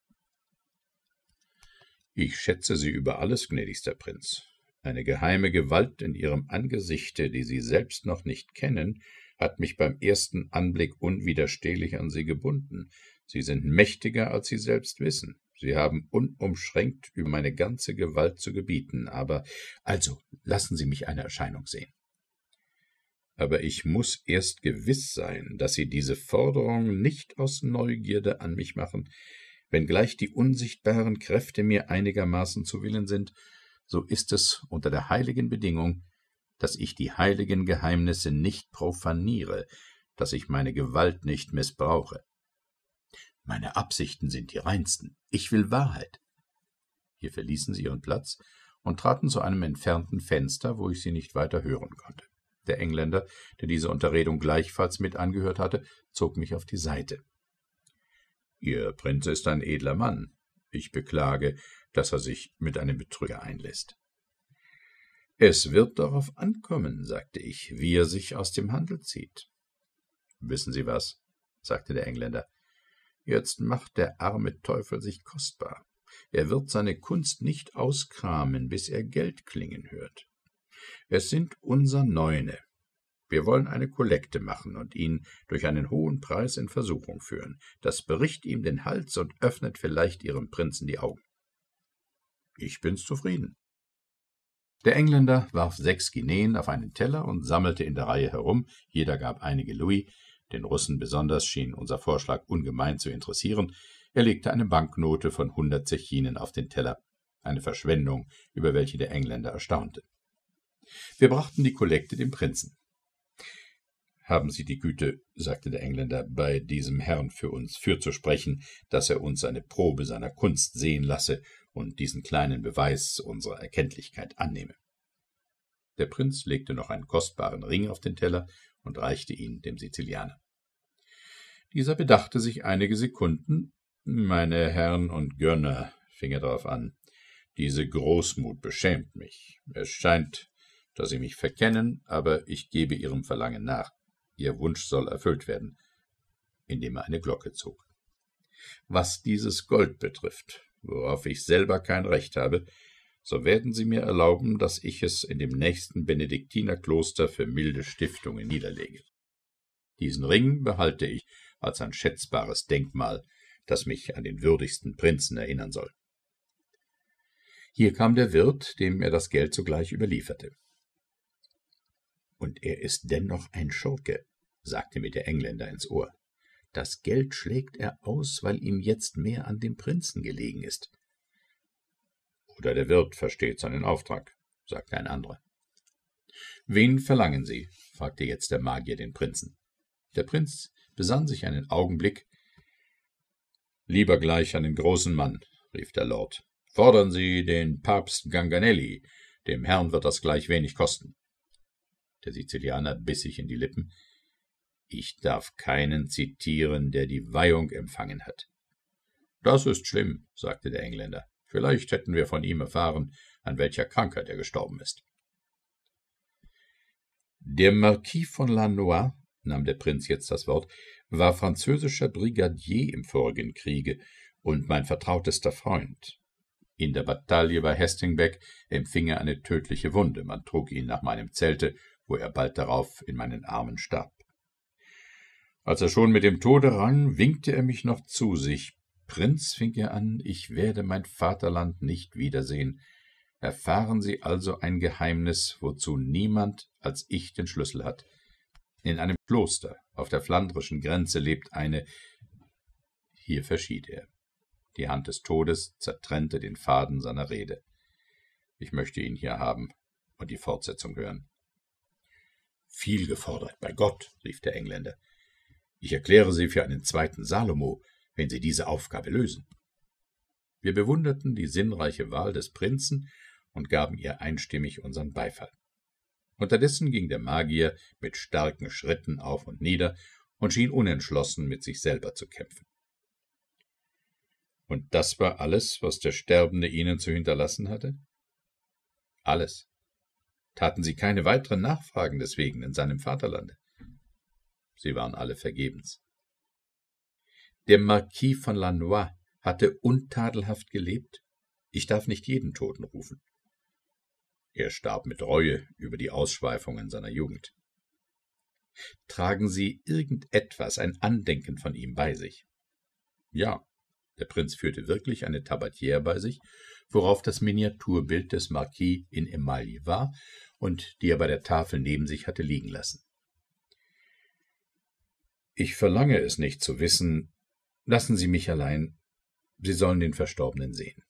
»Ich schätze Sie über alles, gnädigster Prinz. Eine geheime Gewalt in Ihrem Angesichte, die Sie selbst noch nicht kennen, hat mich beim ersten Anblick unwiderstehlich an Sie gebunden. Sie sind mächtiger, als Sie selbst wissen. Sie haben unumschränkt über meine ganze Gewalt zu gebieten, aber also lassen Sie mich eine Erscheinung sehen.« »Aber ich muß erst gewiss sein, dass Sie diese Forderung nicht aus Neugierde an mich machen. Wenngleich die unsichtbaren Kräfte mir einigermaßen zu Willen sind, so ist es unter der heiligen Bedingung, dass ich die heiligen Geheimnisse nicht profaniere, dass ich meine Gewalt nicht missbrauche. Meine Absichten sind die reinsten. Ich will Wahrheit.« Hier verließen sie ihren Platz und traten zu einem entfernten Fenster, wo ich sie nicht weiter hören konnte. Der Engländer, der diese Unterredung gleichfalls mit angehört hatte, zog mich auf die Seite. »Ihr Prinz ist ein edler Mann. Ich beklage, dass er sich mit einem Betrüger einlässt.« »Es wird darauf ankommen«, sagte ich, »wie er sich aus dem Handel zieht.« »Wissen Sie was?«, sagte der Engländer. »Jetzt macht der arme Teufel sich kostbar. Er wird seine Kunst nicht auskramen, bis er Geld klingen hört. Es sind unser Neune. Wir wollen eine Kollekte machen und ihn durch einen hohen Preis in Versuchung führen. Das bricht ihm den Hals und öffnet vielleicht Ihrem Prinzen die Augen.« »Ich bin's zufrieden.« Der Engländer warf 6 Guineen auf einen Teller und sammelte in der Reihe herum, jeder gab einige Louis. Den Russen besonders schien unser Vorschlag ungemein zu interessieren. Er legte eine Banknote von 100 Zechinen auf den Teller, eine Verschwendung, über welche der Engländer erstaunte. Wir brachten die Kollekte dem Prinzen. »Haben Sie die Güte«, sagte der Engländer, »bei diesem Herrn für uns fürzusprechen, dass er uns eine Probe seiner Kunst sehen lasse und diesen kleinen Beweis unserer Erkenntlichkeit annehme.« Der Prinz legte noch einen kostbaren Ring auf den Teller und reichte ihn dem Sizilianer. Dieser bedachte sich einige Sekunden. »Meine Herren und Gönner«, fing er darauf an, »diese Großmut beschämt mich. Es scheint, dass Sie mich verkennen, aber ich gebe Ihrem Verlangen nach. Ihr Wunsch soll erfüllt werden«, indem er eine Glocke zog. »Was dieses Gold betrifft, worauf ich selber kein Recht habe, so werden Sie mir erlauben, dass ich es in dem nächsten Benediktinerkloster für milde Stiftungen niederlege. Diesen Ring behalte ich als ein schätzbares Denkmal, das mich an den würdigsten Prinzen erinnern soll.« Hier kam der Wirt, dem er das Geld sogleich überlieferte. »Und er ist dennoch ein Schurke«, sagte mir der Engländer ins Ohr. »Das Geld schlägt er aus, weil ihm jetzt mehr an dem Prinzen gelegen ist.« »Oder der Wirt versteht seinen Auftrag«, sagte ein anderer. »Wen verlangen Sie?« fragte jetzt der Magier den Prinzen. Der Prinz besann sich einen Augenblick. »Lieber gleich einen großen Mann«, rief der Lord. »Fordern Sie den Papst Ganganelli, dem Herrn wird das gleich wenig kosten.« Der Sizilianer biss sich in die Lippen. »Ich darf keinen zitieren, der die Weihung empfangen hat.« »Das ist schlimm«, sagte der Engländer. »Vielleicht hätten wir von ihm erfahren, an welcher Krankheit er gestorben ist.« »Der Marquis von Lannoy«, nahm der Prinz jetzt das Wort, »war französischer Brigadier im vorigen Kriege und mein vertrautester Freund. In der Bataille bei Hastingback empfing er eine tödliche Wunde. Man trug ihn nach meinem Zelte, wo er bald darauf in meinen Armen starb. Als er schon mit dem Tode rang, winkte er mich noch zu sich. »Prinz«, fing er an, »ich werde mein Vaterland nicht wiedersehen. Erfahren Sie also ein Geheimnis, wozu niemand als ich den Schlüssel hat. In einem Kloster auf der flandrischen Grenze lebt eine...« Hier verschied er. Die Hand des Todes zertrennte den Faden seiner Rede. Ich möchte ihn hier haben und die Fortsetzung hören. »Viel gefordert, bei Gott«, rief der Engländer. »Ich erkläre Sie für einen zweiten Salomo, wenn Sie diese Aufgabe lösen.« Wir bewunderten die sinnreiche Wahl des Prinzen und gaben ihr einstimmig unseren Beifall. Unterdessen ging der Magier mit starken Schritten auf und nieder und schien unentschlossen mit sich selber zu kämpfen. »Und das war alles, was der Sterbende Ihnen zu hinterlassen hatte?« »Alles.« »Taten Sie keine weiteren Nachfragen deswegen in seinem Vaterlande?« Sie waren alle vergebens. »Der Marquis von Lannoy hatte untadelhaft gelebt? Ich darf nicht jeden Toten rufen.« »Er starb mit Reue über die Ausschweifungen seiner Jugend.« »Tragen Sie irgendetwas, ein Andenken von ihm bei sich?« »Ja.« Der Prinz führte wirklich eine Tabatière bei sich, worauf das Miniaturbild des Marquis in Emaille war und die er bei der Tafel neben sich hatte liegen lassen. »Ich verlange es nicht zu wissen. Lassen Sie mich allein. Sie sollen den Verstorbenen sehen.«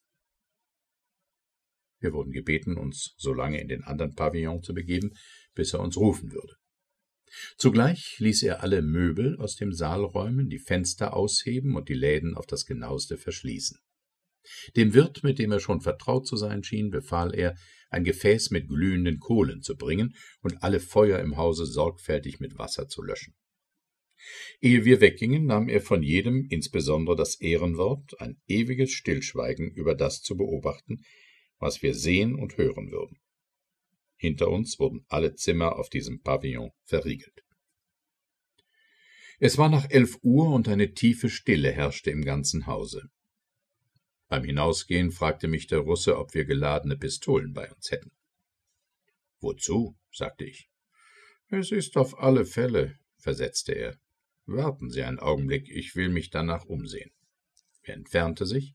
Wir wurden gebeten, uns so lange in den anderen Pavillon zu begeben, bis er uns rufen würde. Zugleich ließ er alle Möbel aus dem Saal räumen, die Fenster ausheben und die Läden auf das Genaueste verschließen. Dem Wirt, mit dem er schon vertraut zu sein schien, befahl er, ein Gefäß mit glühenden Kohlen zu bringen und alle Feuer im Hause sorgfältig mit Wasser zu löschen. Ehe wir weggingen, nahm er von jedem, insbesondere das Ehrenwort, ein ewiges Stillschweigen über das zu beobachten, was wir sehen und hören würden. Hinter uns wurden alle Zimmer auf diesem Pavillon verriegelt. Es war nach 11 Uhr und eine tiefe Stille herrschte im ganzen Hause. Beim Hinausgehen fragte mich der Russe, ob wir geladene Pistolen bei uns hätten. »Wozu?« sagte ich. »Es ist auf alle Fälle«, versetzte er. »Warten Sie einen Augenblick, ich will mich danach umsehen.« Er entfernte sich.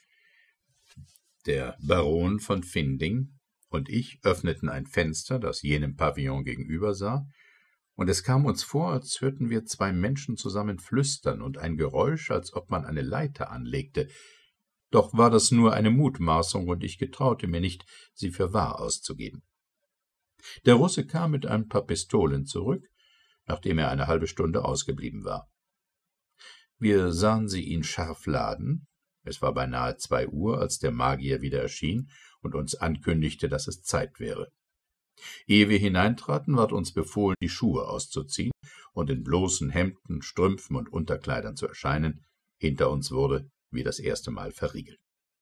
Der Baron von Finding und ich öffneten ein Fenster, das jenem Pavillon gegenüber sah, und es kam uns vor, als hörten wir zwei Menschen zusammen flüstern und ein Geräusch, als ob man eine Leiter anlegte. Doch war das nur eine Mutmaßung, und ich getraute mir nicht, sie für wahr auszugeben. Der Russe kam mit ein paar Pistolen zurück, nachdem er eine halbe Stunde ausgeblieben war. Wir sahen sie ihn scharf laden. Es war beinahe 2 Uhr, als der Magier wieder erschien und uns ankündigte, dass es Zeit wäre. Ehe wir hineintraten, ward uns befohlen, die Schuhe auszuziehen und in bloßen Hemden, Strümpfen und Unterkleidern zu erscheinen. Hinter uns wurde wie das erste Mal verriegelt.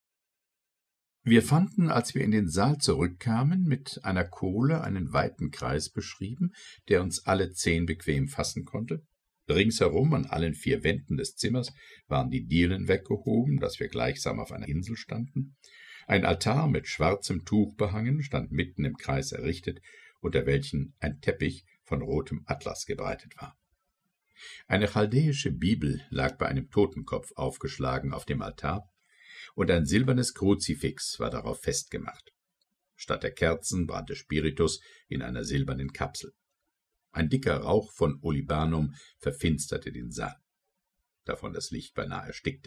Wir fanden, als wir in den Saal zurückkamen, mit einer Kohle einen weiten Kreis beschrieben, der uns alle 10 bequem fassen konnte. Ringsherum an allen 4 Wänden des Zimmers waren die Dielen weggehoben, dass wir gleichsam auf einer Insel standen. Ein Altar mit schwarzem Tuch behangen stand mitten im Kreis errichtet, unter welchen ein Teppich von rotem Atlas gebreitet war. Eine chaldäische Bibel lag bei einem Totenkopf aufgeschlagen auf dem Altar, und ein silbernes Kruzifix war darauf festgemacht. Statt der Kerzen brannte Spiritus in einer silbernen Kapsel. Ein dicker Rauch von Olibanum verfinsterte den Saal, davon das Licht beinahe erstickte.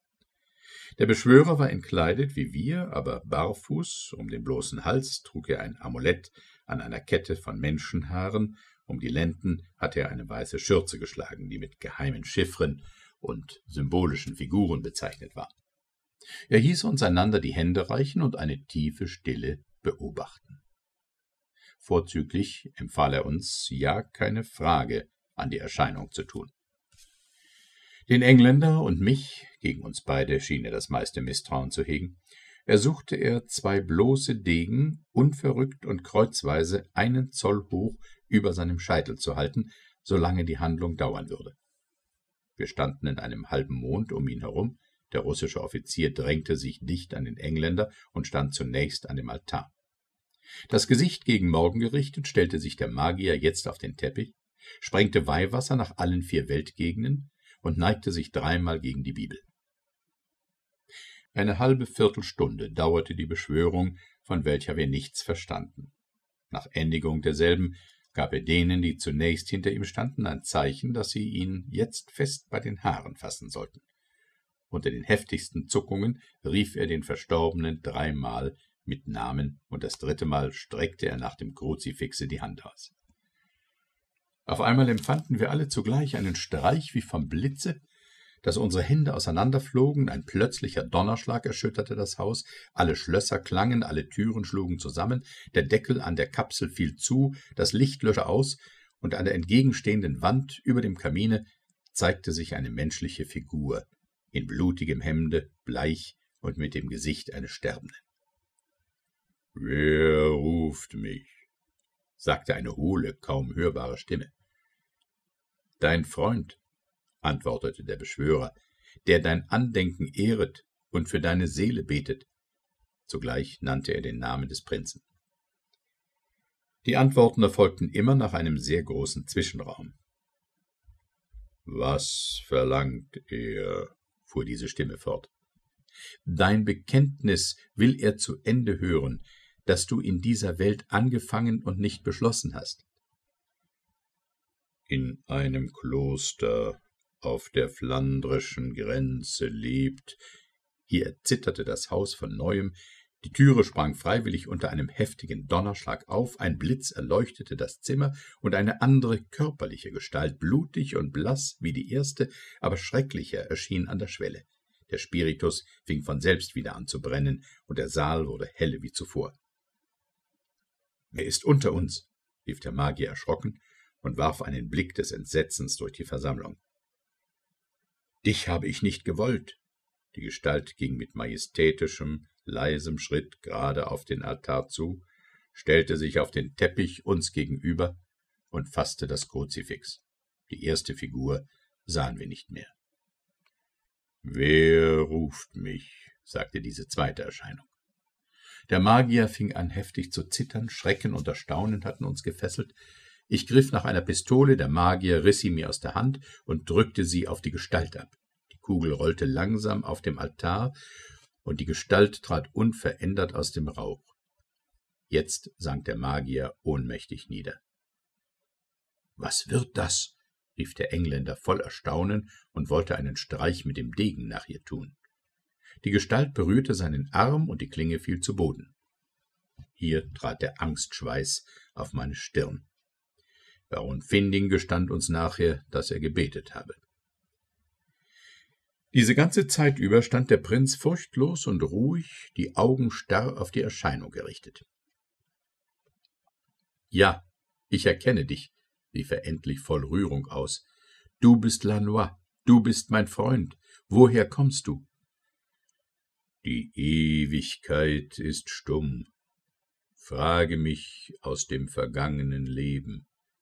Der Beschwörer war entkleidet wie wir, aber barfuß, um den bloßen Hals trug er ein Amulett an einer Kette von Menschenhaaren, um die Lenden hatte er eine weiße Schürze geschlagen, die mit geheimen Chiffren und symbolischen Figuren bezeichnet war. Er hieß uns einander die Hände reichen und eine tiefe Stille beobachten. Vorzüglich empfahl er uns, ja keine Frage an die Erscheinung zu tun. Den Engländer und mich, gegen uns beide schien er das meiste Misstrauen zu hegen, ersuchte er, 2 bloße Degen unverrückt und kreuzweise 1 Zoll hoch über seinem Scheitel zu halten, solange die Handlung dauern würde. Wir standen in einem halben Mond um ihn herum. Der russische Offizier drängte sich dicht an den Engländer und stand zunächst an dem Altar. Das Gesicht gegen Morgen gerichtet, stellte sich der Magier jetzt auf den Teppich, sprengte Weihwasser nach allen 4 Weltgegenden und neigte sich 3-mal gegen die Bibel. Eine halbe Viertelstunde dauerte die Beschwörung, von welcher wir nichts verstanden. Nach Endigung derselben gab er denen, die zunächst hinter ihm standen, ein Zeichen, dass sie ihn jetzt fest bei den Haaren fassen sollten. Unter den heftigsten Zuckungen rief er den Verstorbenen 3-mal mit Namen, und das 3. Mal streckte er nach dem Kruzifixe die Hand aus. Auf einmal empfanden wir alle zugleich einen Streich wie vom Blitze, dass unsere Hände auseinanderflogen, ein plötzlicher Donnerschlag erschütterte das Haus, alle Schlösser klangen, alle Türen schlugen zusammen, der Deckel an der Kapsel fiel zu, das Licht löschte aus, und an der entgegenstehenden Wand über dem Kamine zeigte sich eine menschliche Figur, in blutigem Hemde, bleich und mit dem Gesicht eines Sterbenden. »Wer ruft mich?« sagte eine hohle, kaum hörbare Stimme. »Dein Freund«, antwortete der Beschwörer, »der dein Andenken ehret und für deine Seele betet.« Zugleich nannte er den Namen des Prinzen. Die Antworten erfolgten immer nach einem sehr großen Zwischenraum. »Was verlangt er?« fuhr diese Stimme fort. »Dein Bekenntnis will er zu Ende hören, das du in dieser Welt angefangen und nicht beschlossen hast.« »In einem Kloster auf der flandrischen Grenze lebt«, hier erzitterte das Haus von neuem, die Türe sprang freiwillig unter einem heftigen Donnerschlag auf, ein Blitz erleuchtete das Zimmer, und eine andere körperliche Gestalt, blutig und blass wie die erste, aber schrecklicher, erschien an der Schwelle. Der Spiritus fing von selbst wieder an zu brennen, und der Saal wurde helle wie zuvor. »Er ist unter uns«, rief der Magier erschrocken und warf einen Blick des Entsetzens durch die Versammlung. »Dich habe ich nicht gewollt.« Die Gestalt ging mit majestätischem, leisem Schritt gerade auf den Altar zu, stellte sich auf den Teppich uns gegenüber und fasste das Kruzifix. Die erste Figur sahen wir nicht mehr. »Wer ruft mich?« sagte diese zweite Erscheinung. Der Magier fing an heftig zu zittern, Schrecken und Erstaunen hatten uns gefesselt. Ich griff nach einer Pistole, der Magier riss sie mir aus der Hand und drückte sie auf die Gestalt ab. Die Kugel rollte langsam auf dem Altar, und die Gestalt trat unverändert aus dem Rauch. Jetzt sank der Magier ohnmächtig nieder. »Was wird das?« rief der Engländer voll Erstaunen und wollte einen Streich mit dem Degen nach ihr tun. Die Gestalt berührte seinen Arm, und die Klinge fiel zu Boden. Hier trat der Angstschweiß auf meine Stirn. Baron Finding gestand uns nachher, dass er gebetet habe. Diese ganze Zeit über stand der Prinz furchtlos und ruhig, die Augen starr auf die Erscheinung gerichtet. »Ja, ich erkenne dich«, rief er endlich voll Rührung aus. »Du bist Lanoy, du bist mein Freund. Woher kommst du?« »Die Ewigkeit ist stumm. Frage mich aus dem vergangenen Leben.«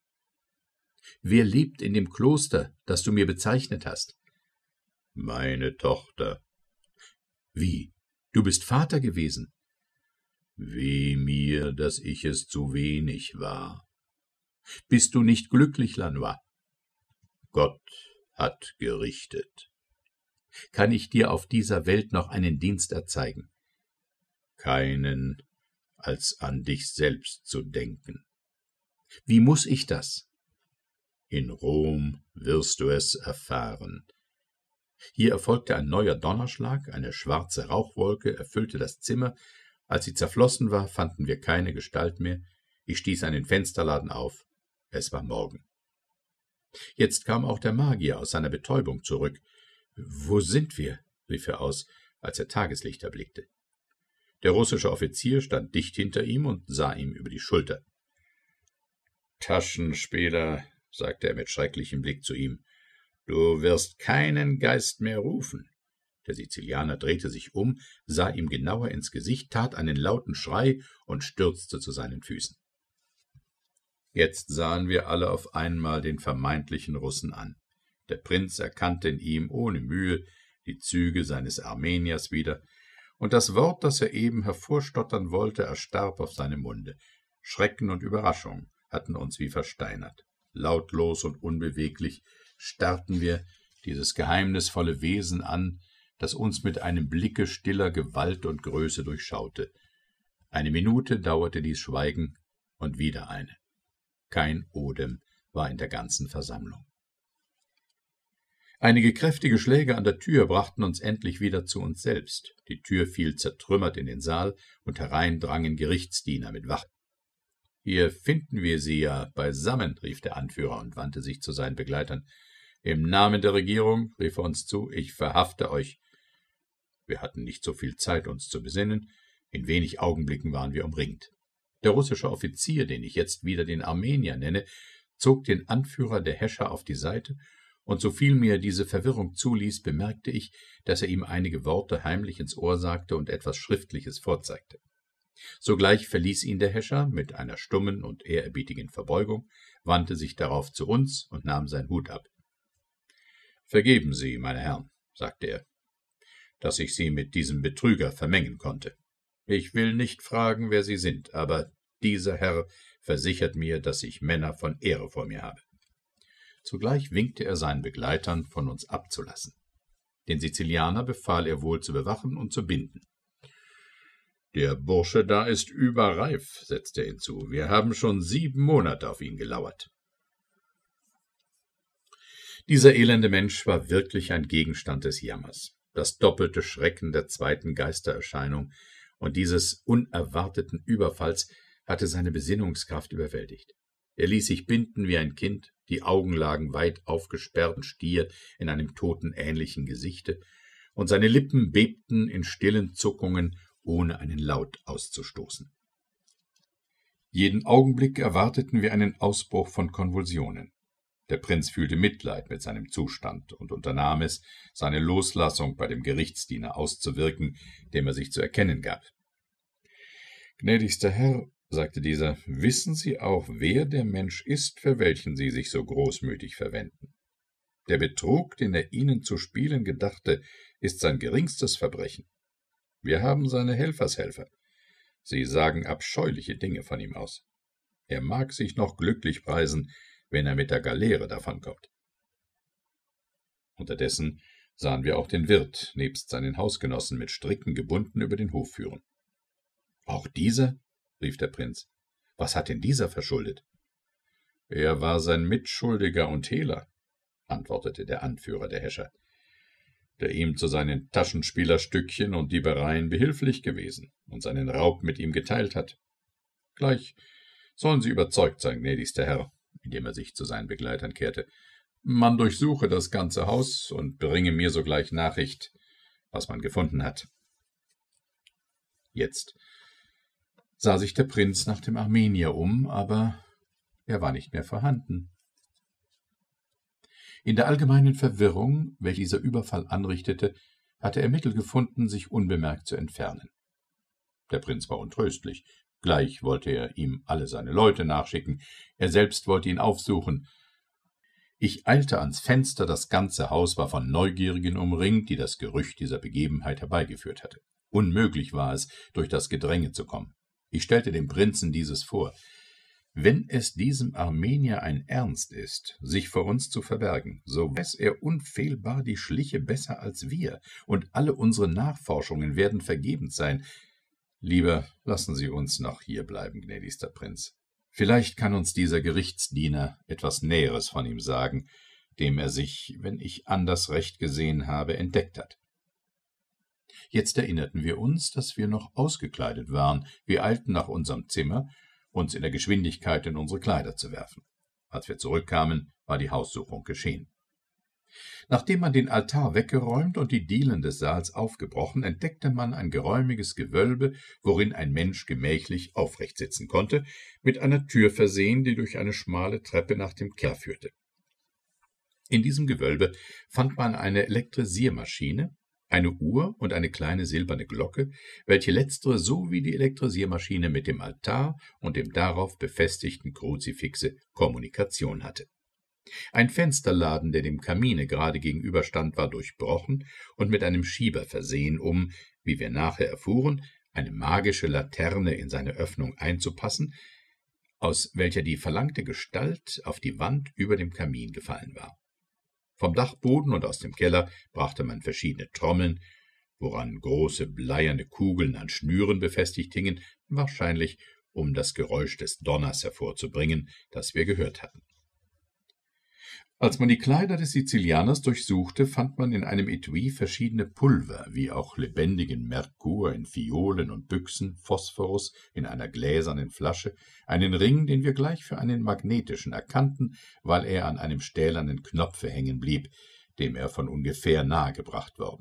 »Wer lebt in dem Kloster, das du mir bezeichnet hast?« »Meine Tochter.« »Wie? Du bist Vater gewesen?« »Weh mir, dass ich es zu wenig war.« »Bist du nicht glücklich, Lanoy?« »Gott hat gerichtet.« »Kann ich dir auf dieser Welt noch einen Dienst erzeigen?« »Keinen, als an dich selbst zu denken.« »Wie muß ich das?« »In Rom wirst du es erfahren.« Hier erfolgte ein neuer Donnerschlag, eine schwarze Rauchwolke erfüllte das Zimmer. Als sie zerflossen war, fanden wir keine Gestalt mehr. Ich stieß einen Fensterladen auf. Es war Morgen. Jetzt kam auch der Magier aus seiner Betäubung zurück. »Wo sind wir?« rief er aus, als er Tageslicht erblickte. Der russische Offizier stand dicht hinter ihm und sah ihm über die Schulter. »Taschenspieler«, sagte er mit schrecklichem Blick zu ihm, »du wirst keinen Geist mehr rufen.« Der Sizilianer drehte sich um, sah ihm genauer ins Gesicht, tat einen lauten Schrei und stürzte zu seinen Füßen. Jetzt sahen wir alle auf einmal den vermeintlichen Russen an. Der Prinz erkannte in ihm ohne Mühe die Züge seines Armeniers wieder, und das Wort, das er eben hervorstottern wollte, erstarb auf seinem Munde. Schrecken und Überraschung hatten uns wie versteinert. Lautlos und unbeweglich starrten wir dieses geheimnisvolle Wesen an, das uns mit einem Blicke stiller Gewalt und Größe durchschaute. Eine Minute dauerte dies Schweigen und wieder eine. Kein Odem war in der ganzen Versammlung. Einige kräftige Schläge an der Tür brachten uns endlich wieder zu uns selbst. Die Tür fiel zertrümmert in den Saal, und herein drangen Gerichtsdiener mit Wachen. »Hier finden wir Sie ja beisammen«, rief der Anführer und wandte sich zu seinen Begleitern. »Im Namen der Regierung«, rief er uns zu, »ich verhafte euch.« Wir hatten nicht so viel Zeit, uns zu besinnen. In wenig Augenblicken waren wir umringt. Der russische Offizier, den ich jetzt wieder den Armenier nenne, zog den Anführer der Häscher auf die Seite, und soviel mir diese Verwirrung zuließ, bemerkte ich, dass er ihm einige Worte heimlich ins Ohr sagte und etwas Schriftliches vorzeigte. Sogleich verließ ihn der Häscher mit einer stummen und ehrerbietigen Verbeugung, wandte sich darauf zu uns und nahm seinen Hut ab. »Vergeben Sie, meine Herren«, sagte er, »dass ich Sie mit diesem Betrüger vermengen konnte. Ich will nicht fragen, wer Sie sind, aber dieser Herr versichert mir, dass ich Männer von Ehre vor mir habe.« Zugleich winkte er seinen Begleitern, von uns abzulassen. Den Sizilianer befahl er wohl zu bewachen und zu binden. »Der Bursche da ist überreif«, setzte er hinzu. »Wir haben schon 7 Monate auf ihn gelauert.« Dieser elende Mensch war wirklich ein Gegenstand des Jammers. Das doppelte Schrecken der zweiten Geistererscheinung und dieses unerwarteten Überfalls hatte seine Besinnungskraft überwältigt. Er ließ sich binden wie ein Kind, die Augen lagen weit aufgesperrt und stier in einem totenähnlichen Gesichte, und seine Lippen bebten in stillen Zuckungen, ohne einen Laut auszustoßen. Jeden Augenblick erwarteten wir einen Ausbruch von Konvulsionen. Der Prinz fühlte Mitleid mit seinem Zustand und unternahm es, seine Loslassung bei dem Gerichtsdiener auszuwirken, dem er sich zu erkennen gab. »Gnädigster Herr«, sagte dieser, »wissen Sie auch, wer der Mensch ist, für welchen Sie sich so großmütig verwenden? Der Betrug, den er Ihnen zu spielen gedachte, ist sein geringstes Verbrechen. Wir haben seine Helfershelfer. Sie sagen abscheuliche Dinge von ihm aus. Er mag sich noch glücklich preisen, wenn er mit der Galeere davonkommt.« Unterdessen sahen wir auch den Wirt nebst seinen Hausgenossen mit Stricken gebunden über den Hof führen. »Auch dieser?« rief der Prinz. »Was hat denn dieser verschuldet?« »Er war sein Mitschuldiger und Hehler«, antwortete der Anführer der Häscher, »der ihm zu seinen Taschenspielerstückchen und Diebereien behilflich gewesen und seinen Raub mit ihm geteilt hat. Gleich sollen Sie überzeugt sein, gnädigster Herr«, indem er sich zu seinen Begleitern kehrte, »man durchsuche das ganze Haus und bringe mir sogleich Nachricht, was man gefunden hat.« Jetzt sah sich der Prinz nach dem Armenier um, aber er war nicht mehr vorhanden. In der allgemeinen Verwirrung, welche dieser Überfall anrichtete, hatte er Mittel gefunden, sich unbemerkt zu entfernen. Der Prinz war untröstlich. Gleich wollte er ihm alle seine Leute nachschicken. Er selbst wollte ihn aufsuchen. Ich eilte ans Fenster, das ganze Haus war von Neugierigen umringt, die das Gerücht dieser Begebenheit herbeigeführt hatte. Unmöglich war es, durch das Gedränge zu kommen. Ich stellte dem Prinzen dieses vor: Wenn es diesem Armenier ein Ernst ist, sich vor uns zu verbergen, so weiß er unfehlbar die Schliche besser als wir, und alle unsere Nachforschungen werden vergebens sein. Lieber lassen Sie uns noch hier bleiben, gnädigster Prinz. Vielleicht kann uns dieser Gerichtsdiener etwas Näheres von ihm sagen, dem er sich, wenn ich anders recht gesehen habe, entdeckt hat. Jetzt erinnerten wir uns, dass wir noch ausgekleidet waren. Wir eilten nach unserem Zimmer, uns in der Geschwindigkeit in unsere Kleider zu werfen. Als wir zurückkamen, war die Haussuchung geschehen. Nachdem man den Altar weggeräumt und die Dielen des Saals aufgebrochen, entdeckte man ein geräumiges Gewölbe, worin ein Mensch gemächlich aufrecht sitzen konnte, mit einer Tür versehen, die durch eine schmale Treppe nach dem Keller führte. In diesem Gewölbe fand man eine Elektrisiermaschine, eine Uhr und eine kleine silberne Glocke, welche letztere so wie die Elektrisiermaschine mit dem Altar und dem darauf befestigten Kruzifixe Kommunikation hatte. Ein Fensterladen, der dem Kamine gerade gegenüberstand, war durchbrochen und mit einem Schieber versehen, um, wie wir nachher erfuhren, eine magische Laterne in seine Öffnung einzupassen, aus welcher die verlangte Gestalt auf die Wand über dem Kamin gefallen war. Vom Dachboden und aus dem Keller brachte man verschiedene Trommeln, woran große bleierne Kugeln an Schnüren befestigt hingen, wahrscheinlich um das Geräusch des Donners hervorzubringen, das wir gehört hatten. Als man die Kleider des Sizilianers durchsuchte, fand man in einem Etui verschiedene Pulver, wie auch lebendigen Merkur in Phiolen und Büchsen, Phosphorus in einer gläsernen Flasche, einen Ring, den wir gleich für einen magnetischen erkannten, weil er an einem stählernen Knopfe hängen blieb, dem er von ungefähr nahegebracht worden.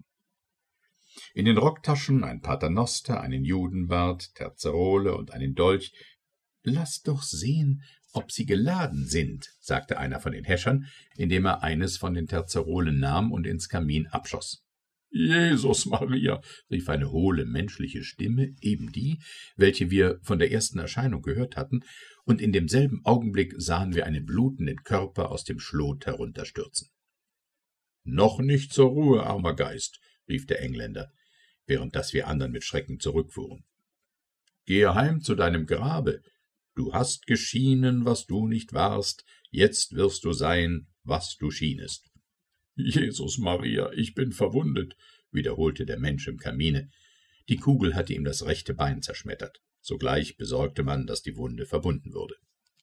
In den Rocktaschen ein Paternoster, einen Judenbart, Terzerole und einen Dolch. »Lass doch sehen, ob sie geladen sind«, sagte einer von den Häschern, indem er eines von den Terzerolen nahm und ins Kamin abschoss. »Jesus Maria«, rief eine hohle menschliche Stimme, eben die, welche wir von der ersten Erscheinung gehört hatten, und in demselben Augenblick sahen wir einen blutenden Körper aus dem Schlot herunterstürzen. »Noch nicht zur Ruhe, armer Geist«, rief der Engländer, während dass wir anderen mit Schrecken zurückfuhren. »Gehe heim zu deinem Grabe. Du hast geschienen, was du nicht warst, jetzt wirst du sein, was du schienest.« »Jesus Maria, ich bin verwundet«, wiederholte der Mensch im Kamine. Die Kugel hatte ihm das rechte Bein zerschmettert. Sogleich besorgte man, dass die Wunde verbunden wurde.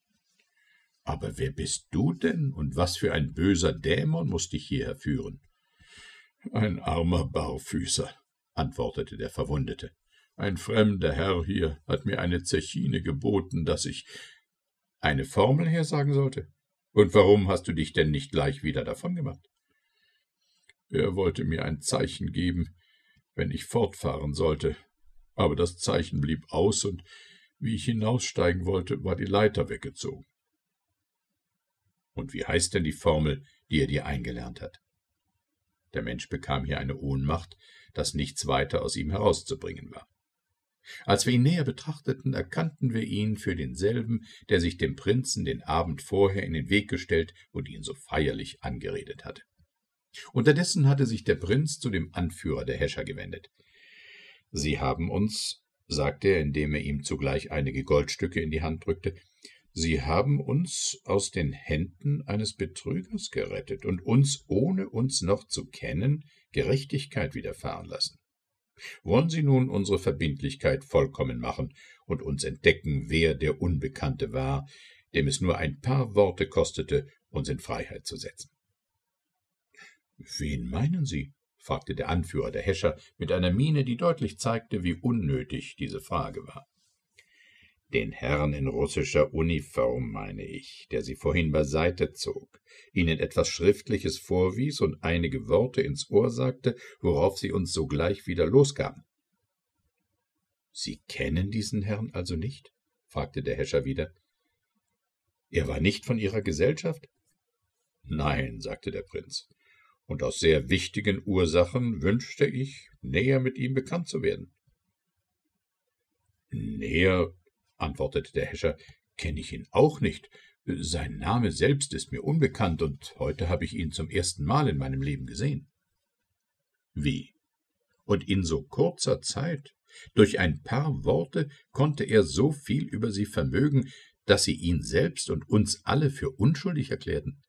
»Aber wer bist du denn, und was für ein böser Dämon muß dich hierher führen?« »Ein armer Barfüßer«, antwortete der Verwundete. »Ein fremder Herr hier hat mir eine Zechine geboten, dass ich eine Formel hersagen sollte. Und warum hast du dich denn nicht gleich wieder davongemacht?« »Er wollte mir ein Zeichen geben, wenn ich fortfahren sollte, aber das Zeichen blieb aus, und wie ich hinaussteigen wollte, war die Leiter weggezogen.« »Und wie heißt denn die Formel, die er dir eingelernt hat?« Der Mensch bekam hier eine Ohnmacht, dass nichts weiter aus ihm herauszubringen war. Als wir ihn näher betrachteten, erkannten wir ihn für denselben, der sich dem Prinzen den Abend vorher in den Weg gestellt und ihn so feierlich angeredet hatte. Unterdessen hatte sich der Prinz zu dem Anführer der Häscher gewendet. »Sie haben uns«, sagte er, indem er ihm zugleich einige Goldstücke in die Hand drückte, »Sie haben uns aus den Händen eines Betrügers gerettet und uns, ohne uns noch zu kennen, Gerechtigkeit widerfahren lassen. Wollen Sie nun unsere Verbindlichkeit vollkommen machen und uns entdecken, wer der Unbekannte war, dem es nur ein paar Worte kostete, uns in Freiheit zu setzen. »Wen meinen Sie?« fragte der Anführer der Häscher mit einer Miene, die deutlich zeigte, wie unnötig diese Frage war. »Den Herrn in russischer Uniform, meine ich, der Sie vorhin beiseite zog, Ihnen etwas Schriftliches vorwies und einige Worte ins Ohr sagte, worauf Sie uns sogleich wieder losgaben.« »Sie kennen diesen Herrn also nicht?« fragte der Häscher wieder. »Er war nicht von Ihrer Gesellschaft?« »Nein«, sagte der Prinz, »und aus sehr wichtigen Ursachen wünschte ich, näher mit ihm bekannt zu werden.« »Näher«, antwortete der Häscher, »kenne ich ihn auch nicht. Sein Name selbst ist mir unbekannt, und heute habe ich ihn zum ersten Mal in meinem Leben gesehen.« »Wie? Und in so kurzer Zeit? Durch ein paar Worte konnte er so viel über Sie vermögen, dass Sie ihn selbst und uns alle für unschuldig erklärten?«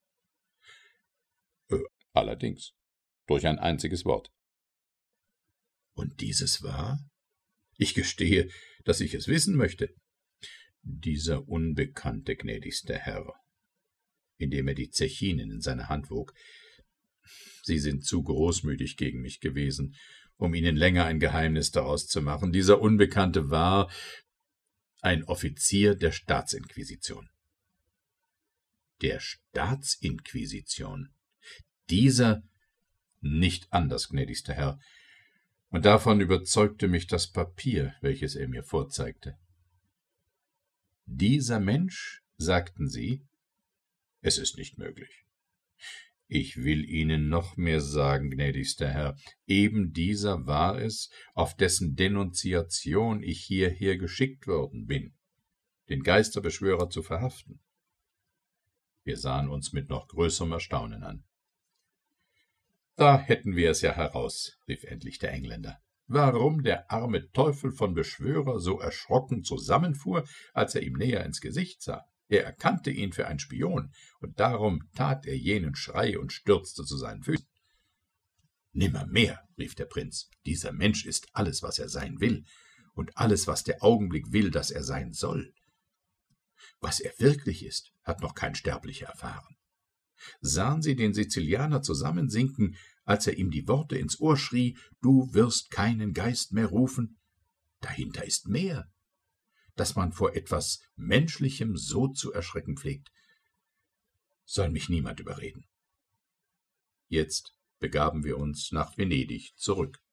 »Allerdings, durch ein einziges Wort.« »Und dieses war? Ich gestehe, dass ich es wissen möchte.« »Dieser Unbekannte, gnädigster Herr«, indem er die Zechinen in seiner Hand wog, »Sie sind zu großmütig gegen mich gewesen, um Ihnen länger ein Geheimnis daraus zu machen. Dieser Unbekannte war ein Offizier der Staatsinquisition.« »Der Staatsinquisition? Dieser?« »Nicht anders, gnädigster Herr, und davon überzeugte mich das Papier, welches er mir vorzeigte.« »Dieser Mensch, sagten Sie?« »Es ist nicht möglich.« »Ich will Ihnen noch mehr sagen, gnädigster Herr. Eben dieser war es, auf dessen Denunziation ich hierher geschickt worden bin, den Geisterbeschwörer zu verhaften.« Wir sahen uns mit noch größerem Erstaunen an. »Da hätten wir es ja heraus«, rief endlich der Engländer. »Warum der arme Teufel von Beschwörer so erschrocken zusammenfuhr, als er ihm näher ins Gesicht sah. Er erkannte ihn für einen Spion, und darum tat er jenen Schrei und stürzte zu seinen Füßen.« »Nimmermehr«, rief der Prinz, »dieser Mensch ist alles, was er sein will, und alles, was der Augenblick will, dass er sein soll. Was er wirklich ist, hat noch kein Sterblicher erfahren. Sahen Sie den Sizilianer zusammensinken, als er ihm die Worte ins Ohr schrie, »Du wirst keinen Geist mehr rufen«? Dahinter ist mehr, dass man vor etwas Menschlichem so zu erschrecken pflegt. Soll mich niemand überreden.« Jetzt begaben wir uns nach Venedig zurück.